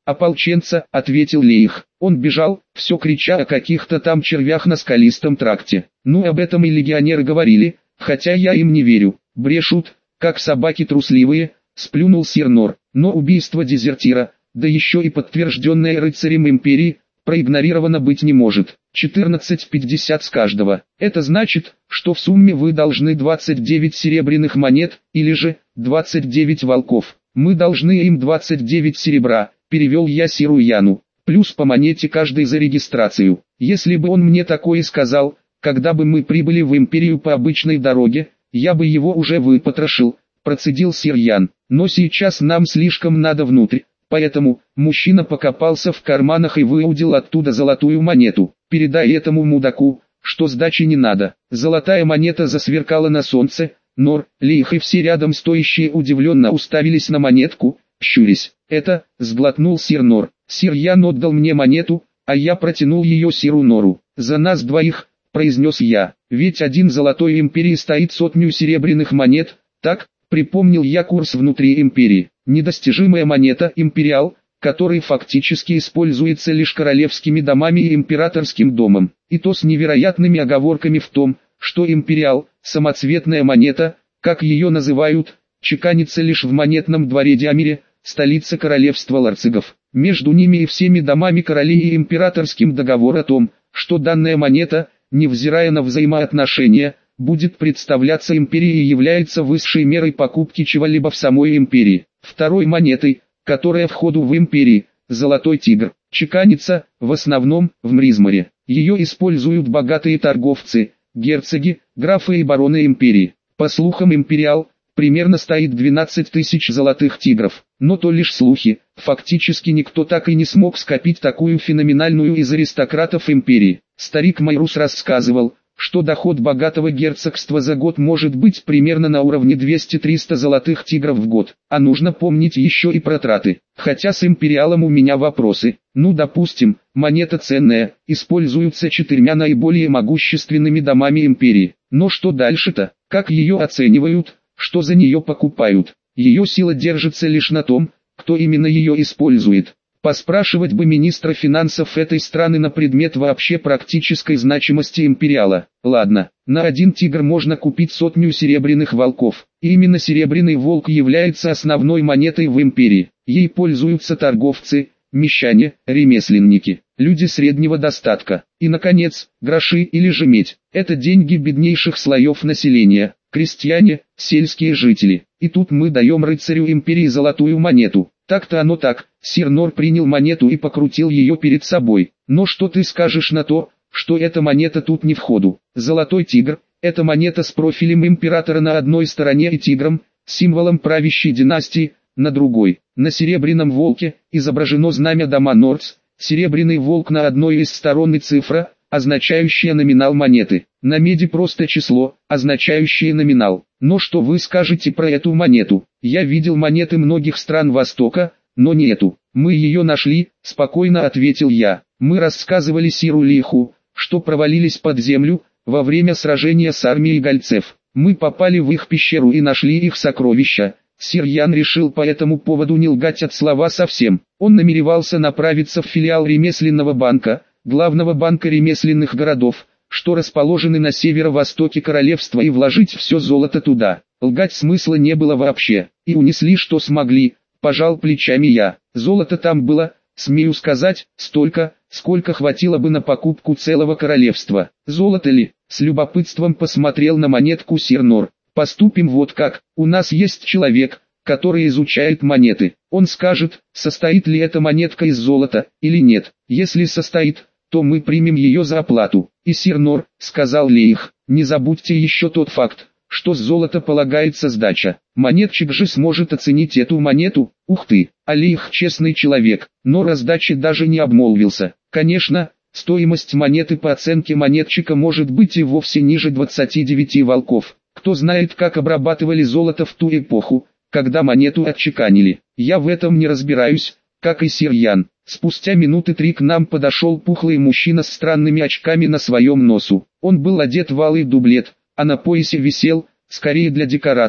«Ополченца», — ответил Лейх. Он бежал, все крича о каких-то там червях на скалистом тракте. Ну об этом и легионеры говорили, хотя я им не верю. Брешут, как собаки трусливые, сплюнул сир Нор. Но убийство дезертира, да еще и подтвержденное рыцарем империи, проигнорировано быть не может. четырнадцать пятьдесят с каждого. Это значит, что в сумме вы должны двадцать девять серебряных монет, или же двадцать девять волков. Мы должны им двадцать девять серебра, перевел я сиру Яну, плюс по монете каждый за регистрацию. Если бы он мне такое сказал, когда бы мы прибыли в империю по обычной дороге, я бы его уже выпотрошил, процедил сир Ян. Но сейчас нам слишком надо внутрь. Поэтому, мужчина покопался в карманах и выудил оттуда золотую монету. «Передай этому мудаку, что сдачи не надо». Золотая монета засверкала на солнце. Нор, Лейх и все рядом стоящие удивленно уставились на монетку, щурясь. «Это», — сглотнул сир Нор. «Сир Ян отдал мне монету, а я протянул ее сиру Нору. За нас двоих», — произнес я. «Ведь один золотой империи стоит сотню серебряных монет, так?» Припомнил я курс внутри империи. Недостижимая монета «Империал», который фактически используется лишь королевскими домами и императорским домом. И то с невероятными оговорками в том, что «Империал», самоцветная монета, как ее называют, чеканится лишь в монетном дворе Диамире, столице королевства ларцигов. Между ними и всеми домами королей и императорским договор о том, что данная монета, невзирая на взаимоотношения, будет представляться империей и является высшей мерой покупки чего-либо в самой империи. Второй монетой, которая в ходу в империи, золотой тигр, чеканится, в основном, в Мризморе. Ее используют богатые торговцы, герцоги, графы и бароны империи. По слухам империал, примерно стоит двенадцать тысяч золотых тигров. Но то лишь слухи, фактически никто так и не смог скопить такую феноменальную из аристократов империи. Старик Майрус рассказывал, что доход богатого герцогства за год может быть примерно на уровне двести-триста золотых тигров в год. А нужно помнить еще и про траты. Хотя с империалом у меня вопросы. Ну допустим, монета ценная, используется четырьмя наиболее могущественными домами империи. Но что дальше-то? Как ее оценивают? Что за нее покупают? Ее сила держится лишь на том, кто именно ее использует. Поспрашивать бы министра финансов этой страны на предмет вообще практической значимости империала. Ладно, на один тигр можно купить сотню серебряных волков. И именно серебряный волк является основной монетой в империи. Ей пользуются торговцы, мещане, ремесленники, люди среднего достатка. И, наконец, гроши или же медь. Это деньги беднейших слоев населения, крестьяне, сельские жители. И тут мы даем рыцарю империи золотую монету. Так-то оно так. Сир Нор принял монету и покрутил ее перед собой. Но что ты скажешь на то, что эта монета тут не в ходу? Золотой тигр – это монета с профилем императора на одной стороне и тигром, символом правящей династии, на другой. На серебряном волке изображено знамя дома Нордс, серебряный волк на одной из сторон и цифра, означающая номинал монеты. На меди просто число, означающее номинал. Но что вы скажете про эту монету? Я видел монеты многих стран Востока, но не эту. Мы ее нашли, спокойно ответил я. Мы рассказывали сиру Лейху, что провалились под землю, во время сражения с армией гальцев. Мы попали в их пещеру и нашли их сокровища. Сир Ян решил по этому поводу не лгать от слова совсем. Он намеревался направиться в филиал ремесленного банка, главного банка ремесленных городов, что расположены на северо-востоке королевства, и вложить все золото туда. Лгать смысла не было вообще, и унесли что смогли, пожал плечами я. Золото там было, смею сказать, столько, сколько хватило бы на покупку целого королевства. Золото ли? С любопытством посмотрел на монетку сир Нор. Поступим вот как, у нас есть человек, который изучает монеты. Он скажет, состоит ли эта монетка из золота, или нет. Если состоит, то мы примем ее за оплату. И сир Нор, сказал Лейх, не забудьте еще тот факт, что с золота полагается сдача. Монетчик же сможет оценить эту монету. Ух ты, а Лейх честный человек, но о сдаче даже не обмолвился. Конечно, стоимость монеты по оценке монетчика может быть и вовсе ниже двадцати девяти волков. Кто знает, как обрабатывали золото в ту эпоху, когда монету отчеканили. Я в этом не разбираюсь, как и сир Ян. Спустя минуты три к нам подошел пухлый мужчина с странными очками на своем носу. Он был одет в алый дублет, а на поясе висел, скорее для декораций,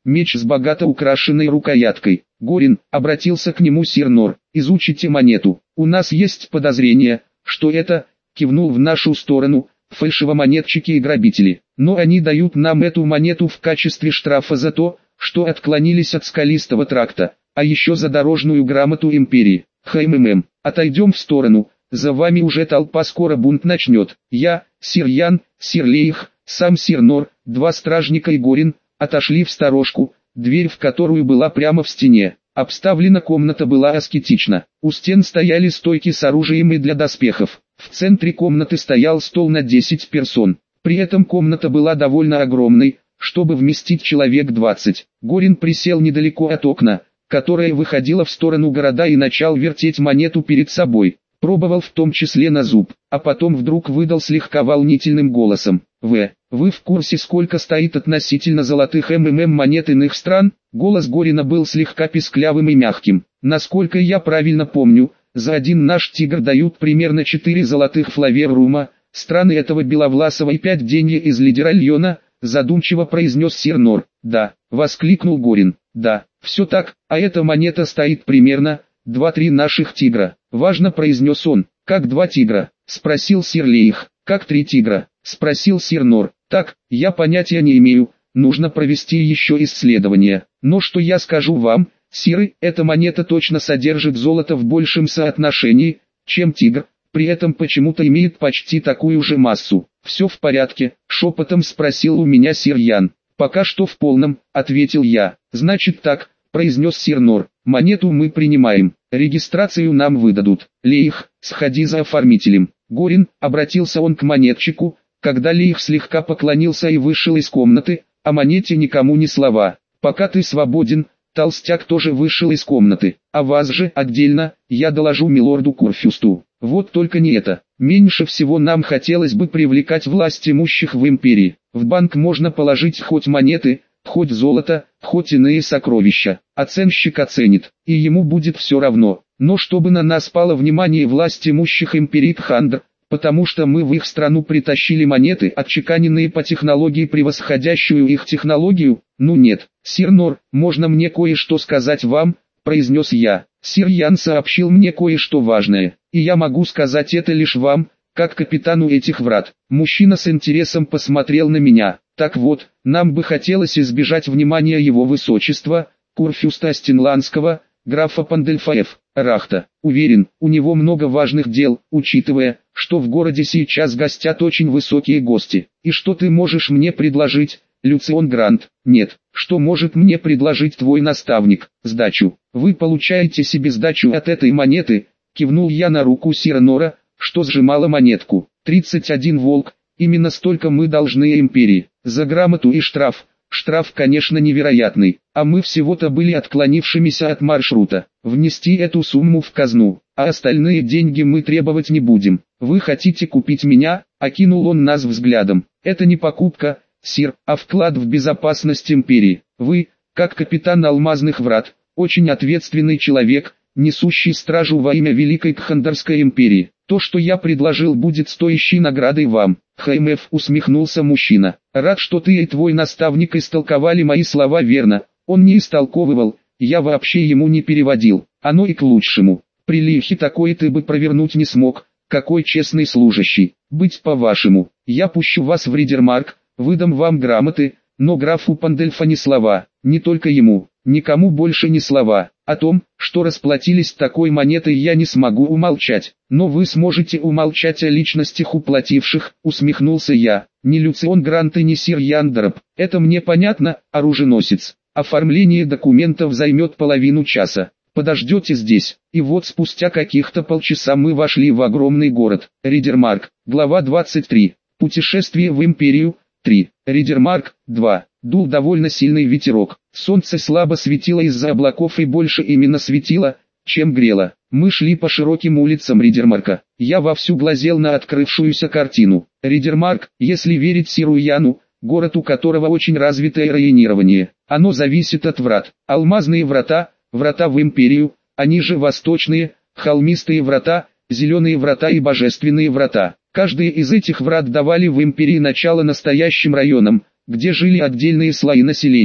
меч с богато украшенной рукояткой. Горин, обратился к нему сир Нор, изучите монету. У нас есть подозрение, что это, кивнул в нашу сторону, фальшивомонетчики и грабители. Но они дают нам эту монету в качестве штрафа за то, что отклонились от скалистого тракта, а еще за дорожную грамоту империи. ХММ, отойдем в сторону, за вами уже толпа, скоро бунт начнет. Я, сир Ян, сир Лейх, сам сир Нор, два стражника и Горин, отошли в сторожку, дверь в которую была прямо в стене. Обставлена комната была аскетична. У стен стояли стойки с оружием и для доспехов. В центре комнаты стоял стол на десять персон. При этом комната была довольно огромной, чтобы вместить человек двадцать. Горин присел недалеко от окна, которое выходило в сторону города, и начал вертеть монету перед собой. Пробовал в том числе на зуб, а потом вдруг выдал слегка волнительным голосом: «В, вы в курсе, сколько стоит относительно золотых МММ монет иных стран?» Голос Горина был слегка писклявым и мягким. «Насколько я правильно помню, за один наш тигр дают примерно четыре золотых флаверрума, страны этого Беловласова и пять деньги из Лидеральона», задумчиво произнес сир Нор. «Да», воскликнул Горин, «да, все так, а эта монета стоит примерно два-три наших тигра». «Важно», произнес он. «Как два тигра?» спросил сир Лейх. «Как три тигра?» спросил сир Нор. «Так, я понятия не имею, нужно провести еще исследование. Но что я скажу вам, сиры, эта монета точно содержит золото в большем соотношении, чем тигр, при этом почему-то имеет почти такую же массу». «Все в порядке?» шепотом спросил у меня сир Ян. «Пока что в полном», ответил я. «Значит так», произнес сир Нор, «монету мы принимаем, регистрацию нам выдадут. Лейх, сходи за оформителем». Горин, обратился он к монетчику, когда Лейх слегка поклонился и вышел из комнаты, о монете никому ни слова. «Пока ты свободен», толстяк тоже вышел из комнаты. «А вас же отдельно, я доложу милорду Курфюсту». Вот только не это. Меньше всего нам хотелось бы привлекать власть имущих в империи. В банк можно положить хоть монеты, хоть золото, хоть иные сокровища. Оценщик оценит, и ему будет все равно. Но чтобы на нас пало внимание власть имущих империи Тхандр, потому что мы в их страну притащили монеты, отчеканенные по технологии, превосходящую их технологию, ну нет. «Сир Нор, можно мне кое-что сказать вам?» произнес я. «Сир Ян сообщил мне кое-что важное, и я могу сказать это лишь вам, как капитану этих врат». Мужчина с интересом посмотрел на меня. «Так вот, нам бы хотелось избежать внимания его высочества, Курфюста Астинландского, графа Пандельфаев, Рахта. Уверен, у него много важных дел, учитывая, что в городе сейчас гостят очень высокие гости. И что ты можешь мне предложить, Люцион Грант?» «Нет, что может мне предложить твой наставник?» «Сдачу. Вы получаете себе сдачу от этой монеты», кивнул я на руку сира Нора, что сжимала монетку. тридцать один волк, именно столько мы должны империи. За грамоту и штраф. Штраф, конечно, невероятный, а мы всего-то были отклонившимися от маршрута. Внести эту сумму в казну, а остальные деньги мы требовать не будем. Вы хотите купить меня?» Окинул он нас взглядом. «Это не покупка, сир, а вклад в безопасность империи. Вы, как капитан Алмазных Врат, очень ответственный человек, несущий стражу во имя Великой Тхандарской империи. То, что я предложил, будет стоящей наградой вам». «ХМФ», усмехнулся мужчина. «Рад, что ты и твой наставник истолковали мои слова верно». Он не истолковывал, я вообще ему не переводил. Оно и к лучшему. При Лихе такое ты бы провернуть не смог. Какой честный служащий. Быть по-вашему. Я пущу вас в Ридермарк, выдам вам грамоты, но графу Пандельфа ни слова, не только ему, никому больше ни слова. О том, что расплатились такой монетой, я не смогу умолчать, но вы сможете умолчать о личностях уплативших, усмехнулся я. Не Люцион Грант и не сир Яндероб, это мне понятно, оруженосец. Оформление документов займет половину часа. Подождете здесь. И вот спустя каких-то полчаса мы вошли в огромный город. Ридермарк. Глава двадцать три. Путешествие в империю. три. Ридермарк. два. Дул довольно сильный ветерок. Солнце слабо светило из-за облаков и больше именно светило, чем грело. Мы шли по широким улицам Ридермарка. Я вовсю глазел на открывшуюся картину. Ридермарк, если верить сиру Яну, город, у которого очень развитое районирование. Оно зависит от врат. Алмазные врата, врата в империю, они же восточные, холмистые врата, зеленые врата и божественные врата. Каждые из этих врат давали в империи начало настоящим районам, где жили отдельные слои населения.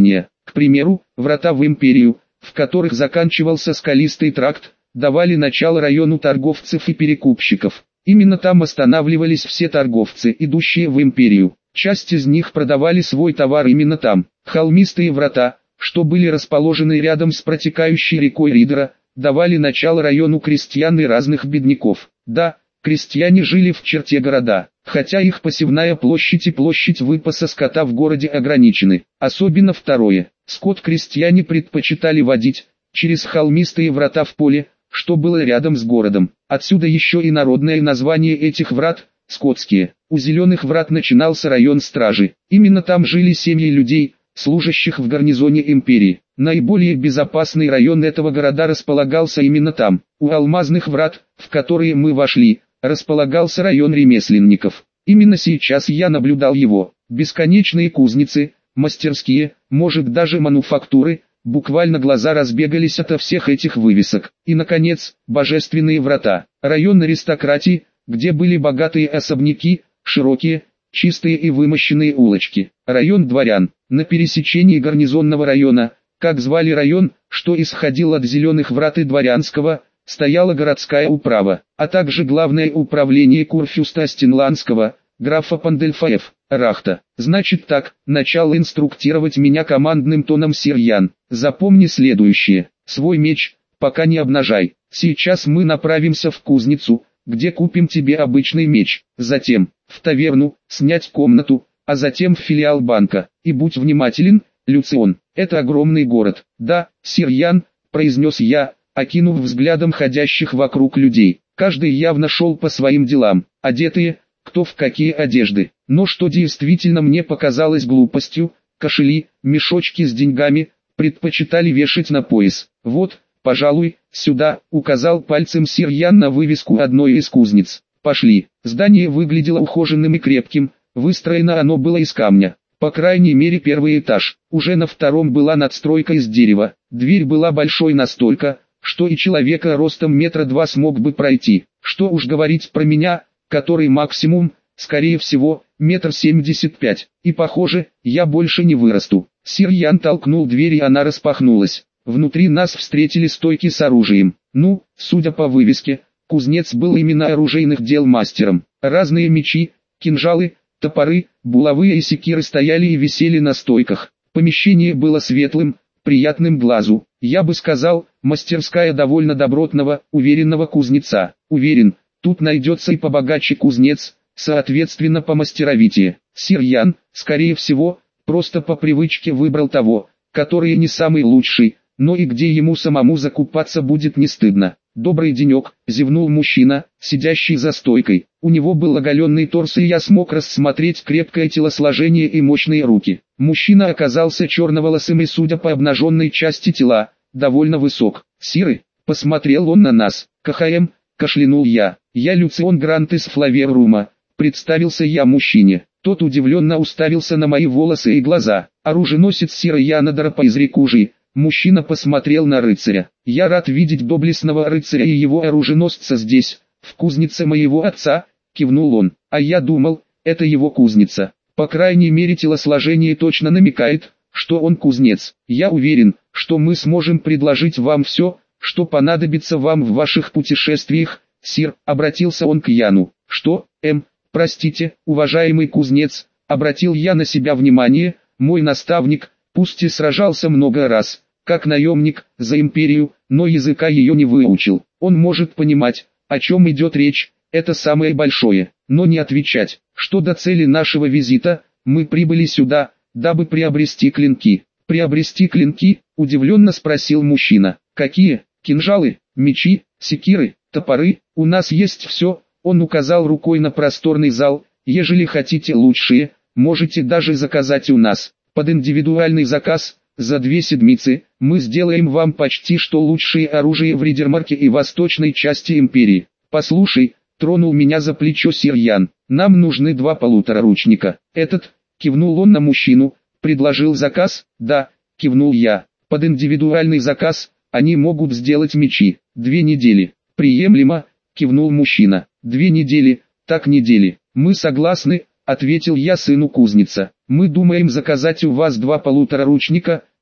К примеру, врата в империю, в которых заканчивался скалистый тракт, давали начало району торговцев и перекупщиков. Именно там останавливались все торговцы, идущие в империю. Часть из них продавали свой товар именно там. Холмистые врата, что были расположены рядом с протекающей рекой Ридера, давали начало району крестьян и разных бедняков. Да, крестьяне жили в черте города, хотя их посевная площадь и площадь выпаса скота в городе ограничены. Особенно второе. Скот крестьяне предпочитали водить через холмистые врата в поле, что было рядом с городом. Отсюда еще и народное название этих врат – скотские. У зеленых врат начинался район стражи. Именно там жили семьи людей, служащих в гарнизоне империи. Наиболее безопасный район этого города располагался именно там. У алмазных врат, в которые мы вошли, располагался район ремесленников. Именно сейчас я наблюдал его. Бесконечные кузницы, мастерские, может даже мануфактуры, буквально глаза разбегались ото всех этих вывесок. И наконец, божественные врата. Район аристократии, где были богатые особняки, широкие, чистые и вымощенные улочки. Район дворян. На пересечении гарнизонного района, как звали район, что исходил от зеленых врат и дворянского, стояла городская управа, а также главное управление Курфюрста Стенландского, графа Пандельфаев, Рахта. Значит так, начал инструктировать меня командным тоном сир Ян. Запомни следующее: свой меч пока не обнажай. Сейчас мы направимся в кузницу, где купим тебе обычный меч, затем в таверну, снять комнату, а затем в филиал банка. И будь внимателен, Люцион, это огромный город. Да, сир Ян, произнес я, окинув взглядом ходящих вокруг людей. Каждый явно шел по своим делам, одетые, кто в какие одежды. Но что действительно мне показалось глупостью, кошели, мешочки с деньгами, предпочитали вешать на пояс. Вот, пожалуй, сюда, указал пальцем сир Ян на вывеску одной из кузниц. Пошли. Здание выглядело ухоженным и крепким, выстроено оно было из камня. По крайней мере первый этаж. Уже на втором была надстройка из дерева. Дверь была большой настолько, что и человека ростом метра два смог бы пройти. Что уж говорить про меня, который максимум, скорее всего, метр семьдесят пять. И похоже, я больше не вырасту. Сир Ян толкнул дверь и она распахнулась. Внутри нас встретили стойки с оружием. Ну, судя по вывеске, кузнец был именно оружейных дел мастером. Разные мечи, кинжалы, топоры, булавы и секиры стояли и висели на стойках. Помещение было светлым, приятным глазу. Я бы сказал, мастерская довольно добротного, уверенного кузнеца. Уверен, тут найдется и побогаче кузнец, соответственно помастеровитее. Сир Ян, скорее всего, просто по привычке выбрал того, который не самый лучший, но и где ему самому закупаться будет не стыдно. «Добрый денек», — зевнул мужчина, сидящий за стойкой. У него был оголенный торс, и я смог рассмотреть крепкое телосложение и мощные руки. Мужчина оказался черноволосым и, судя по обнаженной части тела, довольно высок. «Сиры», — посмотрел он на нас. «КХМ», — кашлянул я. «Я Люцион Грант из Флаверрума», — представился я мужчине. Тот удивленно уставился на мои волосы и глаза. «Оруженосец сира Янадорапа из Рекужи». Мужчина посмотрел на рыцаря. «Я рад видеть доблестного рыцаря и его оруженосца здесь, в кузнице моего отца», — кивнул он. «А я думал, это его кузница. По крайней мере телосложение точно намекает, что он кузнец. Я уверен, что мы сможем предложить вам все, что понадобится вам в ваших путешествиях, сир», — обратился он к Яну. «Что, эм, простите, уважаемый кузнец», — обратил я на себя внимание, мой наставник, пусть и сражался много раз, как наемник, за империю, но языка ее не выучил. Он может понимать, о чем идет речь, это самое большое, но не отвечать. Что до цели нашего визита, мы прибыли сюда, дабы приобрести клинки. «Приобрести клинки?» – удивленно спросил мужчина. «Какие? Кинжалы, мечи, секиры, топоры? У нас есть все», – он указал рукой на просторный зал. «Ежели хотите лучшие, можете даже заказать у нас. Под индивидуальный заказ, за две седмицы, мы сделаем вам почти что лучшее оружие в Ридермарке и восточной части империи». «Послушай», — тронул меня за плечо сир Ян, — «нам нужны два полутораручника». «Этот», — кивнул он на мужчину, — «предложил заказ?» «Да», — кивнул я, — «под индивидуальный заказ, они могут сделать мечи. Две недели». «Приемлемо», — кивнул мужчина. «Две недели, так недели. Мы согласны», — ответил я сыну кузнеца. «Мы думаем заказать у вас два полутораручника»,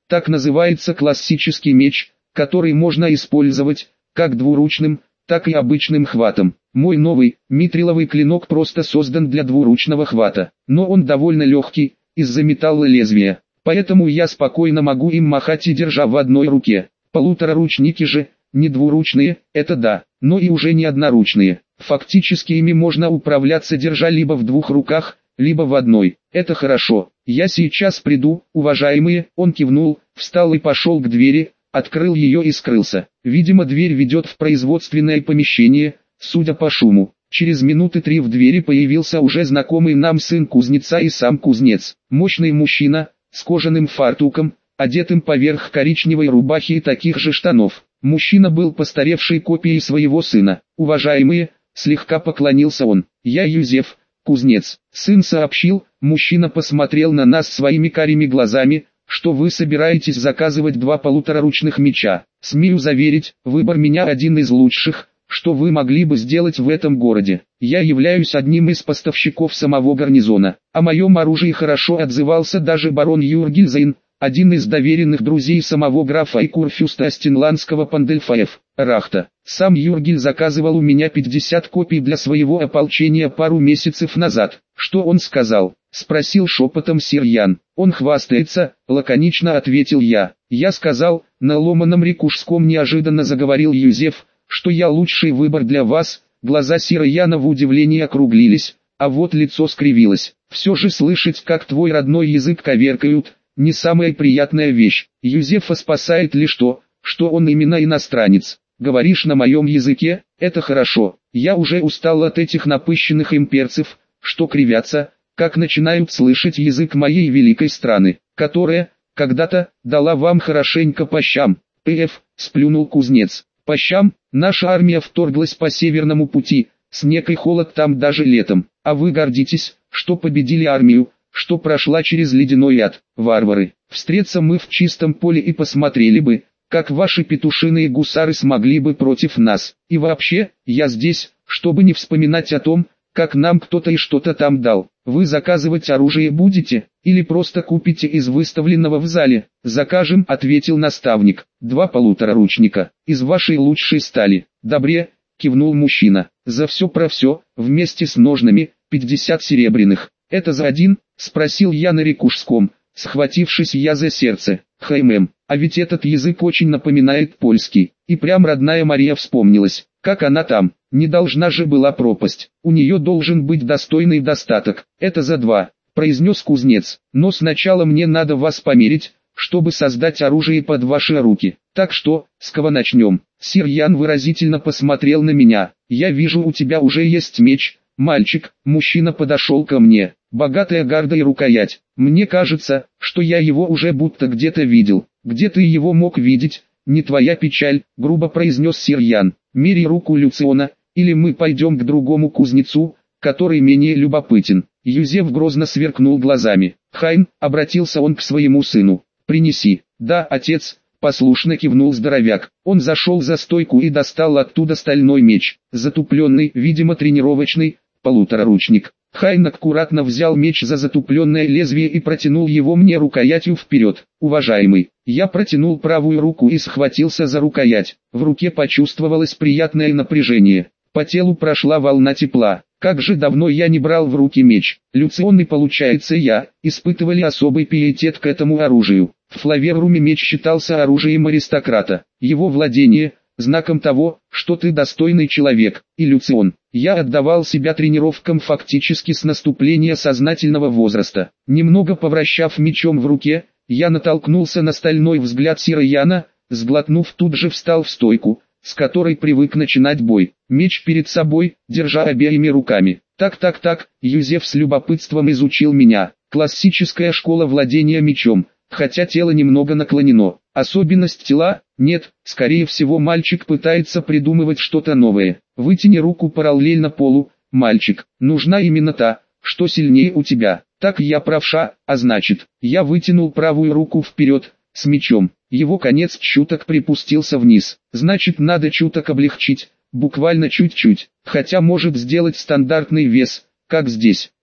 Так называется классический меч, который можно использовать как двуручным, так и обычным хватом. Мой новый, митриловый клинок просто создан для двуручного хвата, но он довольно легкий, из-за металла лезвия, поэтому я спокойно могу им махать и держа в одной руке. Полутораручники же, не двуручные, это да, но и уже не одноручные. Фактически ими можно управляться, держа либо в двух руках, либо в одной. Это хорошо. Я сейчас приду, уважаемые. Он кивнул, встал и пошел к двери, открыл ее и скрылся. Видимо, дверь ведет в производственное помещение, судя по шуму. Через минуты три в двери появился уже знакомый нам сын кузнеца и сам кузнец. Мощный мужчина, с кожаным фартуком, одетым поверх коричневой рубахи и таких же штанов. Мужчина был постаревшей копией своего сына. «Уважаемые», слегка поклонился он, — «я Юзеф, кузнец». Сын сообщил, мужчина посмотрел на нас своими карими глазами, что вы собираетесь заказывать два полутораручных меча. Смею заверить, выбор меня один из лучших, что вы могли бы сделать в этом городе. Я являюсь одним из поставщиков самого гарнизона. О моем оружии хорошо отзывался даже барон Юргельзайн, один из доверенных друзей самого графа и курфюрста Астинландского Пандельфаев, Рахта. Сам Юргель заказывал у меня пятьдесят копий для своего ополчения пару месяцев назад. Что он сказал? Спросил шепотом сир Ян. Он хвастается, лаконично ответил я. Я сказал, на ломаном рекушском неожиданно заговорил Юзеф, что я лучший выбор для вас. Глаза сира Яна в удивлении округлились, а вот лицо скривилось. Все же слышать, как твой родной язык коверкают, не самая приятная вещь. Юзефа спасает лишь то, что он именно иностранец. Говоришь на моем языке, это хорошо. Я уже устал от этих напыщенных имперцев, что кривятся, как начинают слышать язык моей великой страны, которая, когда-то, дала вам хорошенько по щам. Пф, сплюнул кузнец. По щам, наша армия вторглась по северному пути, снег и холод там даже летом. А вы гордитесь, что победили армию, что прошла через ледяной ад. Варвары, встреться мы в чистом поле и посмотрели бы, как ваши петушиные гусары смогли бы против нас. И вообще, я здесь, чтобы не вспоминать о том, как нам кто-то и что-то там дал. Вы заказывать оружие будете, или просто купите из выставленного в зале? Закажем, ответил наставник. Два полутораручника, из вашей лучшей стали. Добре, кивнул мужчина. За все про все, вместе с ножнами, пятьдесят серебряных. Это за один? Спросил я на рекушском, схватившись я за сердце. Хаймем, а ведь этот язык очень напоминает польский. И прям родная Мария вспомнилась. Как она там? Не должна же была пропасть. У нее должен быть достойный достаток. Это за два, произнес кузнец. Но сначала мне надо вас померить, чтобы создать оружие под ваши руки. Так что, с кого начнем? Сир Ян выразительно посмотрел на меня. Я вижу, у тебя уже есть меч, мальчик. Мужчина подошел ко мне. Богатая гарда и рукоять. Мне кажется, что я его уже будто где-то видел. Где ты его мог видеть? Не твоя печаль, грубо произнес сир Ян. Мери руку Люциона, или мы пойдем к другому кузнецу, который менее любопытен. Юзеф грозно сверкнул глазами. Хайн, обратился он к своему сыну. Принеси. Да, отец, послушно кивнул здоровяк. Он зашел за стойку и достал оттуда стальной меч, затупленный, видимо тренировочный, полутораручник. Хайн аккуратно взял меч за затупленное лезвие и протянул его мне рукоятью вперед. Уважаемый, я протянул правую руку и схватился за рукоять. В руке почувствовалось приятное напряжение. По телу прошла волна тепла. Как же давно я не брал в руки меч. Люцион и получается я, испытывали особый пиетет к этому оружию. В Флаверруме меч считался оружием аристократа. Его владение – знаком того, что ты достойный человек. И Люцион, я отдавал себя тренировкам фактически с наступления сознательного возраста. Немного повращав мечом в руке, я натолкнулся на стальной взгляд сира Яна, сглотнув тут же встал в стойку, с которой привык начинать бой. Меч перед собой, держа обеими руками. Так-так-так, Юзеф с любопытством изучил меня. Классическая школа владения мечом, хотя тело немного наклонено. Особенность тела? Нет, скорее всего мальчик пытается придумывать что-то новое. Вытяни руку параллельно полу, мальчик. Нужна именно та, что сильнее у тебя. Так я правша, а значит, я вытянул правую руку вперед, с мечом. Его конец чуток припустился вниз. Значит, надо чуток облегчить, буквально чуть-чуть. Хотя может сделать стандартный вес, как здесь.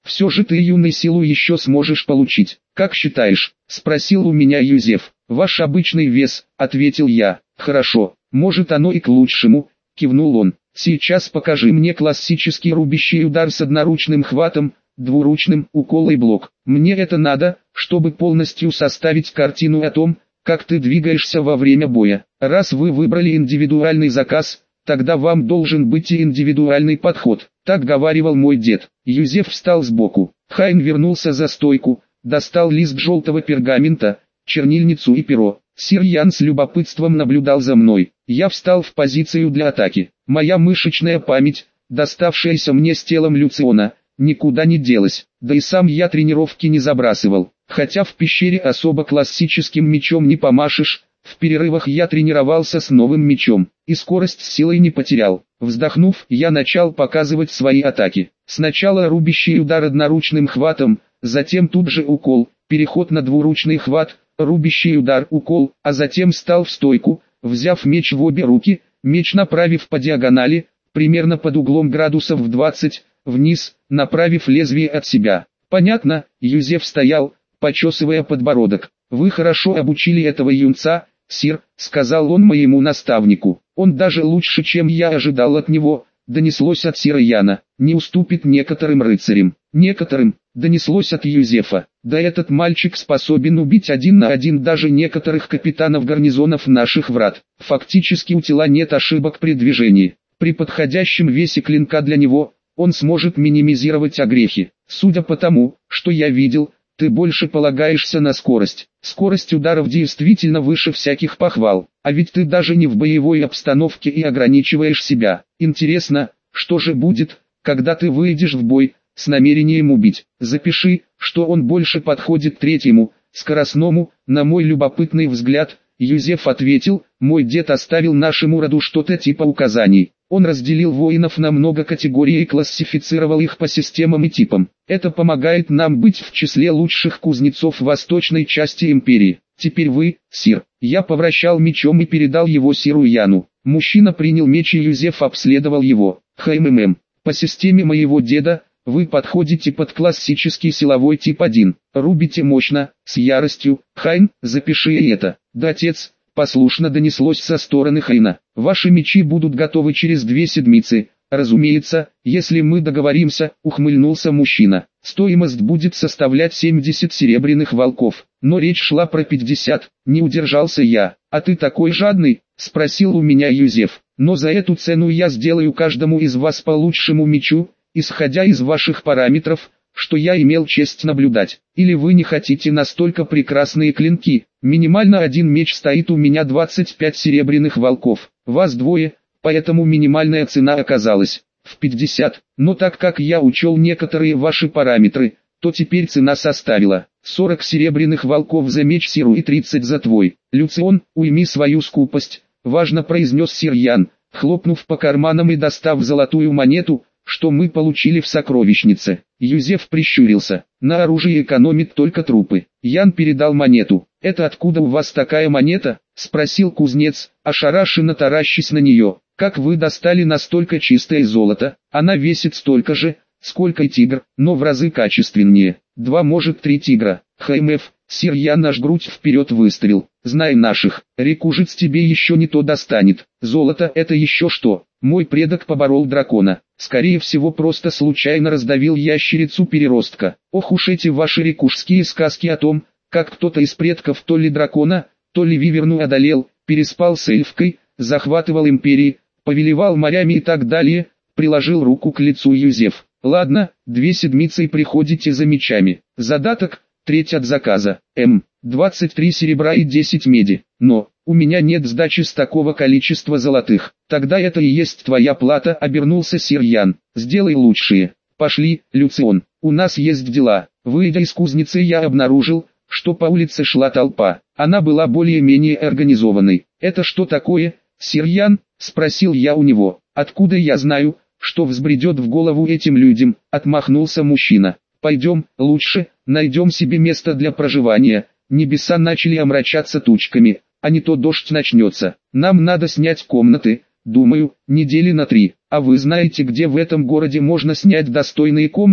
Все же ты юной силу еще сможешь получить. Как считаешь? Спросил у меня Юзеф. Ваш обычный вес, ответил я. Хорошо, может оно и к лучшему, кивнул он. Сейчас покажи мне классический рубящий удар с одноручным хватом, двуручным, укол и блок. Мне это надо, чтобы полностью составить картину о том, как ты двигаешься во время боя. Раз вы выбрали индивидуальный заказ, тогда вам должен быть и индивидуальный подход. Так говаривал мой дед. Юзеф встал сбоку. Хайн вернулся за стойку, достал лист желтого пергамента, чернильницу и перо. Сир Ян с любопытством наблюдал за мной. Я встал в позицию для атаки. Моя мышечная память, доставшаяся мне с телом Люциона, никуда не делась. Да и сам я тренировки не забрасывал. Хотя в пещере особо классическим мечом не помашешь, в перерывах я тренировался с новым мечом, и скорость с силой не потерял. Вздохнув, я начал показывать свои атаки. Сначала рубящий удар одноручным хватом, затем тут же укол, переход на двуручный хват, рубящий удар, укол, а затем стал в стойку, взяв меч в обе руки, меч направив по диагонали, примерно под углом градусов в двадцать, вниз, направив лезвие от себя. Понятно, Юзеф стоял, почесывая подбородок. Вы хорошо обучили этого юнца, сир, сказал он моему наставнику. Он даже лучше, чем я ожидал от него, донеслось от сира Яна. Не уступит некоторым рыцарям. Некоторым, донеслось от Юзефа. Да этот мальчик способен убить один на один даже некоторых капитанов гарнизонов наших врат. Фактически у тела нет ошибок при движении. При подходящем весе клинка для него, он сможет минимизировать огрехи. Судя по тому, что я видел, ты больше полагаешься на скорость. Скорость ударов действительно выше всяких похвал. А ведь ты даже не в боевой обстановке и ограничиваешь себя. Интересно, что же будет, когда ты выйдешь в бой, с намерением убить? Запиши, что он больше подходит третьему, скоростному. На мой любопытный взгляд, Юзеф ответил, мой дед оставил нашему роду что-то типа указаний. Он разделил воинов на много категорий и классифицировал их по системам и типам. Это помогает нам быть в числе лучших кузнецов восточной части империи. Теперь вы, сир. Я повращал мечом и передал его сиру Яну. Мужчина принял меч и Юзеф обследовал его. ХММ. По системе моего деда, вы подходите под классический силовой тип один. Рубите мощно, с яростью. Хайн, запиши это. Да, отец. Послушно донеслось со стороны Хайна. Ваши мечи будут готовы через две седмицы. Разумеется, если мы договоримся, ухмыльнулся мужчина. Стоимость будет составлять семьдесят серебряных волков. Но речь шла про пятьдесят. Не удержался я. А ты такой жадный? Спросил у меня Юзеф. Но за эту цену я сделаю каждому из вас по лучшему мечу, исходя из ваших параметров, что я имел честь наблюдать. Или вы не хотите настолько прекрасные клинки? Минимально один меч стоит у меня двадцать пять серебряных волков. Вас двое, поэтому минимальная цена оказалась в пятьдесят. Но так как я учел некоторые ваши параметры, то теперь цена составила сорок серебряных волков за меч сиру и тридцать за твой. Люцион, уйми свою скупость, важно произнес сир Ян, хлопнув по карманам и достав золотую монету, что мы получили в сокровищнице. Юзеф прищурился. На оружие экономит только трупы. Ян передал монету. «Это откуда у вас такая монета?» — спросил кузнец, ошарашенно таращась на нее. «Как вы достали настолько чистое золото? Она весит столько же, сколько и тигр, но в разы качественнее. Два, может, три тигра. ХМФ, сир Ян наш грудь вперед выставил. Знай наших, рекужец тебе еще не то достанет. Золото — это еще что? Мой предок поборол дракона. Скорее всего, просто случайно раздавил ящерицу-переростка. Ох уж эти ваши рекушские сказки о том, как кто-то из предков то ли дракона, то ли виверну одолел, переспал с эльфкой, захватывал империи, повелевал морями и так далее, приложил руку к лицу Юзеф. Ладно, две седмицы и приходите за мечами. Задаток, треть от заказа. М. двадцать три серебра и десять меди. Но, у меня нет сдачи с такого количества золотых. Тогда это и есть твоя плата, обернулся сир Ян. Сделай лучшие. Пошли, Люцион, у нас есть дела. Выйдя из кузницы, я обнаружил, что по улице шла толпа. Она была более-менее организованной. «Это что такое, сир Ян?» — спросил я у него. «Откуда я знаю, что взбредет в голову этим людям?» — отмахнулся мужчина. «Пойдем, лучше, найдем себе место для проживания. Небеса начали омрачаться тучками, а не то дождь начнется. Нам надо снять комнаты, думаю, недели на три. А вы знаете, где в этом городе можно снять достойные комнаты?»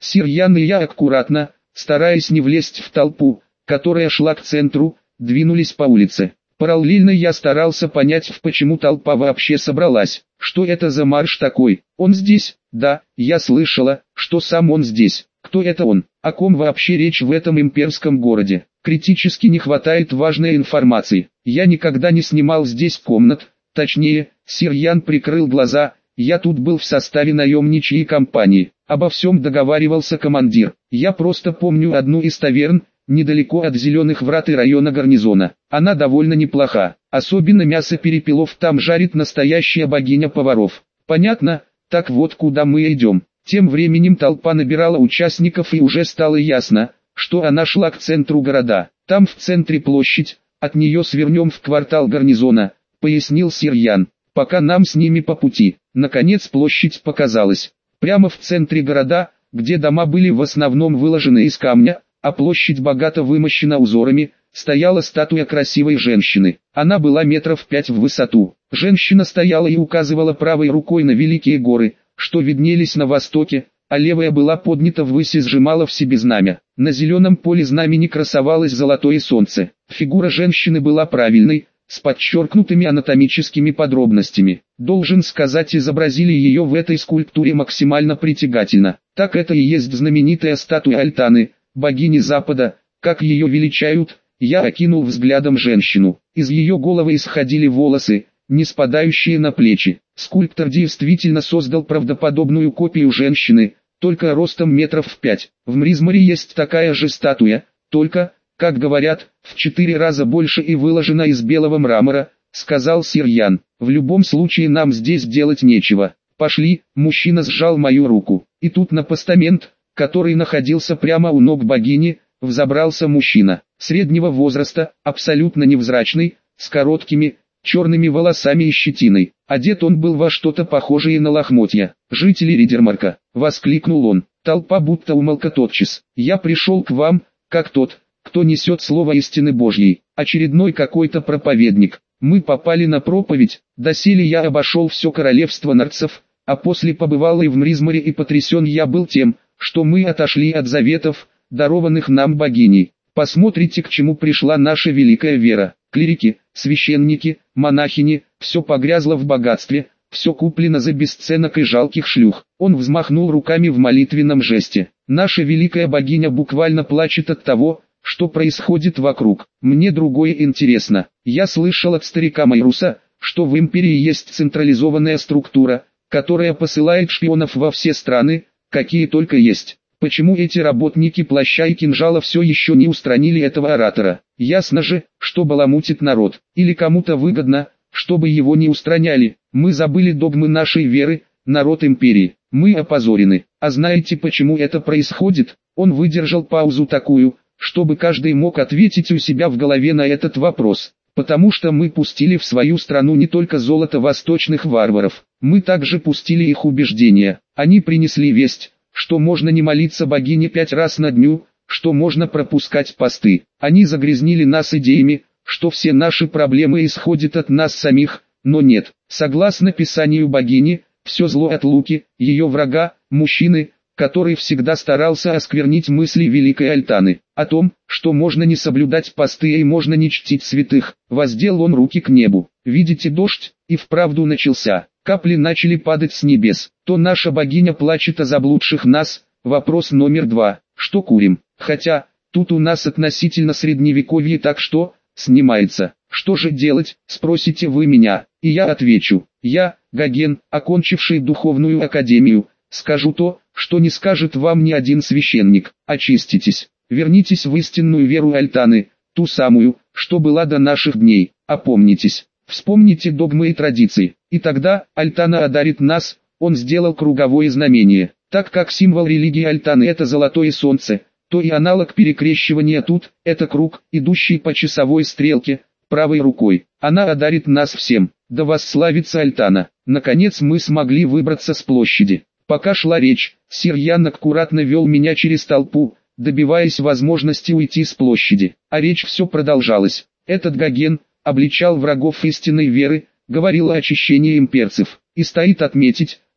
Сир Ян и я аккуратно, стараясь не влезть в толпу, которая шла к центру, двинулись по улице. Параллельно я старался понять, в почему толпа вообще собралась. Что это за марш такой? Он здесь? Да, я слышала, что сам он здесь. Кто это он? О ком вообще речь в этом имперском городе? Критически не хватает важной информации. Я никогда не снимал здесь комнат, точнее, сир Ян прикрыл глаза. Я тут был в составе наемничьей компании. Обо всем договаривался командир. Я просто помню одну из таверн, недалеко от Зеленых Врат и района гарнизона. Она довольно неплоха. Особенно мясо перепелов там жарит настоящая богиня поваров. Понятно? Так вот куда мы идем. Тем временем толпа набирала участников и уже стало ясно, что она шла к центру города. Там в центре площадь, от нее свернем в квартал гарнизона, пояснил сир Ян. Пока нам с ними по пути. Наконец площадь показалась. Прямо в центре города, где дома были в основном выложены из камня, а площадь богато вымощена узорами, стояла статуя красивой женщины. Она была метров пять в высоту. Женщина стояла и указывала правой рукой на великие горы, что виднелись на востоке, а левая была поднята ввысь и сжимала в себе знамя. На зеленом поле знамени красовалось золотое солнце. Фигура женщины была правильной, с подчеркнутыми анатомическими подробностями. Должен сказать, изобразили ее в этой скульптуре максимально притягательно. Так это и есть знаменитая статуя Альтаны, богини Запада, как ее величают. Я окинул взглядом женщину. Из ее головы исходили волосы, не спадающие на плечи. Скульптор действительно создал правдоподобную копию женщины, только ростом метров в пять. В Мризморе есть такая же статуя, только, как говорят, в четыре раза больше и выложена из белого мрамора, сказал сир Ян. В любом случае нам здесь делать нечего. Пошли. Мужчина сжал мою руку. И тут на постамент, который находился прямо у ног богини, взобрался мужчина, среднего возраста, абсолютно невзрачный, с короткими, черными волосами и щетиной. Одет он был во что-то похожее на лохмотья. «Жители Ридермарка!» — воскликнул он. Толпа будто умолкла тотчас. «Я пришел к вам, как тот, кто несет слово истины Божьей, очередной какой-то проповедник. Мы попали на проповедь, доселе я обошел все королевство нарцев, а после побывал и в Мризморе, и потрясен я был тем, что мы отошли от заветов, дарованных нам богиней. Посмотрите, к чему пришла наша великая вера. Клирики, священники, монахини, все погрязло в богатстве, все куплено за бесценок и жалких шлюх». Он взмахнул руками в молитвенном жесте. «Наша великая богиня буквально плачет от того, что происходит вокруг. Мне другое интересно. Я слышал от старика Майруса, что в империи есть централизованная структура, которая посылает шпионов во все страны, какие только есть. Почему эти работники плаща и кинжала все еще не устранили этого оратора? Ясно же, что баламутит народ. Или кому-то выгодно, чтобы его не устраняли. Мы забыли догмы нашей веры, народ империи. Мы опозорены. А знаете, почему это происходит?» Он выдержал паузу такую, чтобы каждый мог ответить у себя в голове на этот вопрос. «Потому что мы пустили в свою страну не только золото восточных варваров, мы также пустили их убеждения. Они принесли весть, что можно не молиться богине пять раз на дню, что можно пропускать посты. Они загрязнили нас идеями, что все наши проблемы исходят от нас самих, но нет. Согласно писанию богини, все зло от Луки, ее врага, мужчины, который всегда старался осквернить мысли великой Альтаны. О том, что можно не соблюдать посты и можно не чтить святых, воздел он руки к небу. Видите, дождь, и вправду начался. Капли начали падать с небес. То наша богиня плачет о заблудших нас. Вопрос номер два. Что курим? Хотя, тут у нас относительно средневековье, так что, снимается. Что же делать, спросите вы меня, и я отвечу. Я, Гоген, окончивший духовную академию, скажу то, что не скажет вам ни один священник. Очиститесь, вернитесь в истинную веру Альтаны, ту самую, что была до наших дней. Опомнитесь, вспомните догмы и традиции, и тогда Альтана одарит нас. Он сделал круговое знамение. Так как символ религии Альтаны это золотое солнце, то и аналог перекрещивания тут, это круг, идущий по часовой стрелке, правой рукой. Она одарит нас всем. Да восславится Альтана. Наконец мы смогли выбраться с площади. Пока шла речь, сир Ян аккуратно вел меня через толпу, добиваясь возможности уйти с площади. А речь все продолжалась. Этот Гоген обличал врагов истинной веры, говорил о очищении имперцев. И стоит отметить,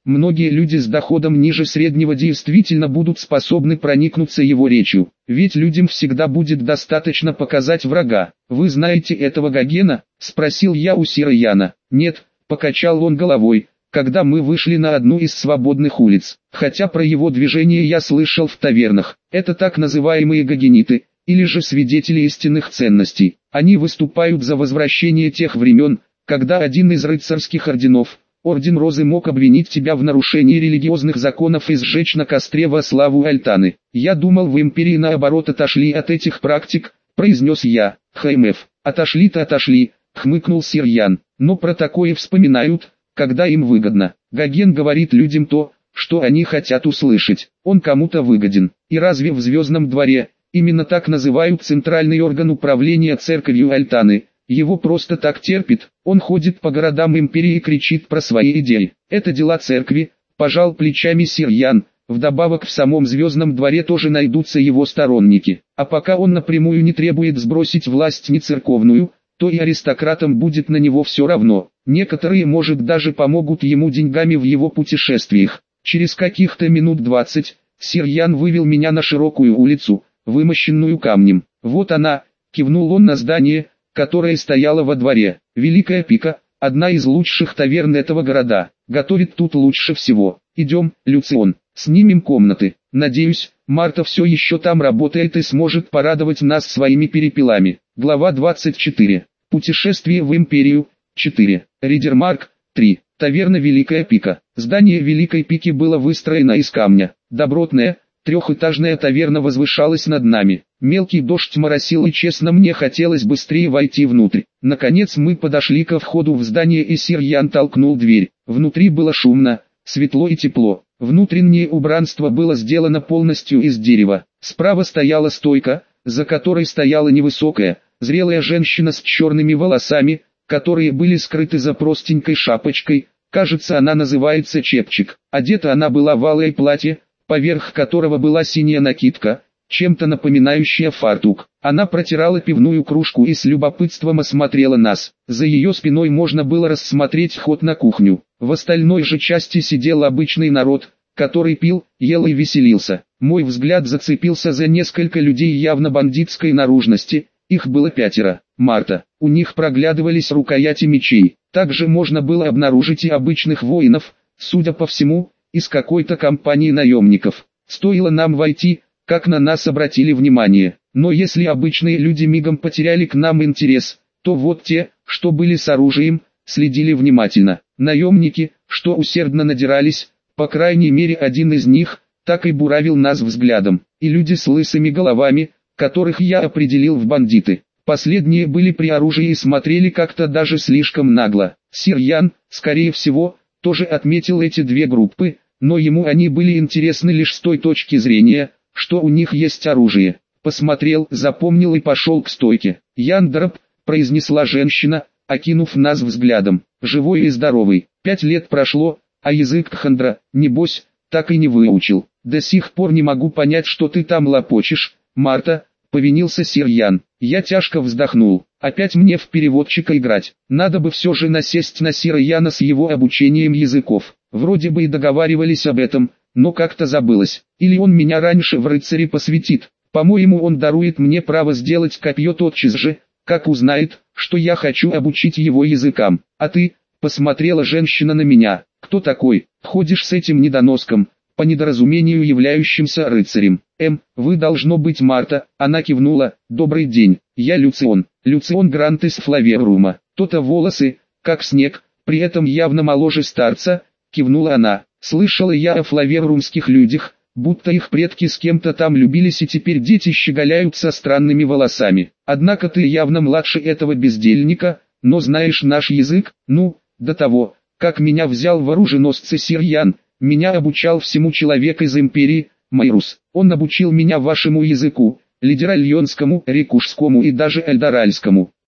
многие люди с доходом ниже среднего действительно будут способны проникнуться его речью, ведь людям всегда будет достаточно показать врага. «Вы знаете этого Гогена?» – спросил я у Сирояна. «Нет», – покачал он головой, когда мы вышли на одну из свободных улиц, хотя про его движение я слышал в тавернах. Это так называемые гогениты, или же свидетели истинных ценностей. Они выступают за возвращение тех времен, когда один из рыцарских орденов, Орден Розы, мог обвинить тебя в нарушении религиозных законов и сжечь на костре во славу Альтаны. Я думал, в империи наоборот отошли от этих практик, произнес я. ХМФ, отошли-то отошли, хмыкнул Сирьян, но про такое вспоминают, когда им выгодно. Гоген говорит людям то, что они хотят услышать. Он кому-то выгоден. И разве в Звездном дворе, именно так называют центральный орган управления церковью Альтаны, его просто так терпит? Он ходит по городам империи и кричит про свои идеи. Это дела церкви, пожал плечами Сирьян. Вдобавок в самом Звездном дворе тоже найдутся его сторонники. А пока он напрямую не требует сбросить власть не церковную, то и аристократам будет на него все равно. Некоторые, может, даже помогут ему деньгами в его путешествиях. Через каких-то минут двадцать, Сирьян вывел меня на широкую улицу, вымощенную камнем. Вот она, кивнул он на здание, которое стояло во дворе. Великая Пика, одна из лучших таверн этого города, готовит тут лучше всего. Идем, Люцион, снимем комнаты. Надеюсь, Марта все еще там работает и сможет порадовать нас своими перепелами. Глава двадцать четыре. Путешествие в Империю. четыре. Ридермарк. три. Таверна Великая Пика. Здание Великой Пики было выстроено из камня. Добротная, трехэтажная таверна возвышалась над нами. Мелкий дождь моросил, и честно, мне хотелось быстрее войти внутрь. Наконец мы подошли ко входу в здание, и Сирьян толкнул дверь. Внутри было шумно, светло и тепло. Внутреннее убранство было сделано полностью из дерева. Справа стояла стойка, за которой стояла невысокая, зрелая женщина с черными волосами, которые были скрыты за простенькой шапочкой. Кажется, она называется чепчик. Одета она была в алое платье, поверх которого была синяя накидка, чем-то напоминающая фартук. Она протирала пивную кружку и с любопытством осмотрела нас. За ее спиной можно было рассмотреть ход на кухню. В остальной же части сидел обычный народ, который пил, ел и веселился. Мой взгляд зацепился за несколько людей явно бандитской наружности. Их было пятеро. Марта. У них проглядывались рукояти мечей. Также можно было обнаружить и обычных воинов, судя по всему, из какой-то компании наемников. Стоило нам войти, как на нас обратили внимание. Но если обычные люди мигом потеряли к нам интерес, то вот те, что были с оружием, следили внимательно. Наемники, что усердно надирались, по крайней мере один из них, так и буравил нас взглядом. И люди с лысыми головами, которых я определил в бандиты. Последние были при оружии и смотрели как-то даже слишком нагло. Сирьян, скорее всего, тоже отметил эти две группы, но ему они были интересны лишь с той точки зрения, что у них есть оружие. Посмотрел, запомнил и пошел к стойке. «Яндроп», произнесла женщина, окинув нас взглядом. «Живой и здоровый. Пять лет прошло, а язык Кхандра, небось, так и не выучил. До сих пор не могу понять, что ты там лопочешь, Марта», повинился Сирьян. Я тяжко вздохнул. Опять мне в переводчика играть. Надо бы все же насесть на Сирьяна с его обучением языков. Вроде бы и договаривались об этом, но как-то забылось. Или он меня раньше в рыцари посвятит. По-моему, он дарует мне право сделать копье тотчас же, как узнает, что я хочу обучить его языкам. А ты, посмотрела женщина на меня, кто такой? Ходишь с этим недоноском, по недоразумению являющимся рыцарем. Эм, вы должно быть Марта. Она кивнула. Добрый день, я Люцион. Люцион Грант из Флаверрума. То-то волосы, как снег, при этом явно моложе старца, кивнула она. Слышала я о флаверрумских людях, будто их предки с кем-то там любились и теперь дети щеголяют со странными волосами. Однако ты явно младше этого бездельника, но знаешь наш язык. Ну, до того, как меня взял в оруженосцы Сирьян, меня обучал всему человек из империи, Майрус. Он обучил меня вашему языку, лидеральонскому, рекушскому и даже эльдоральскому.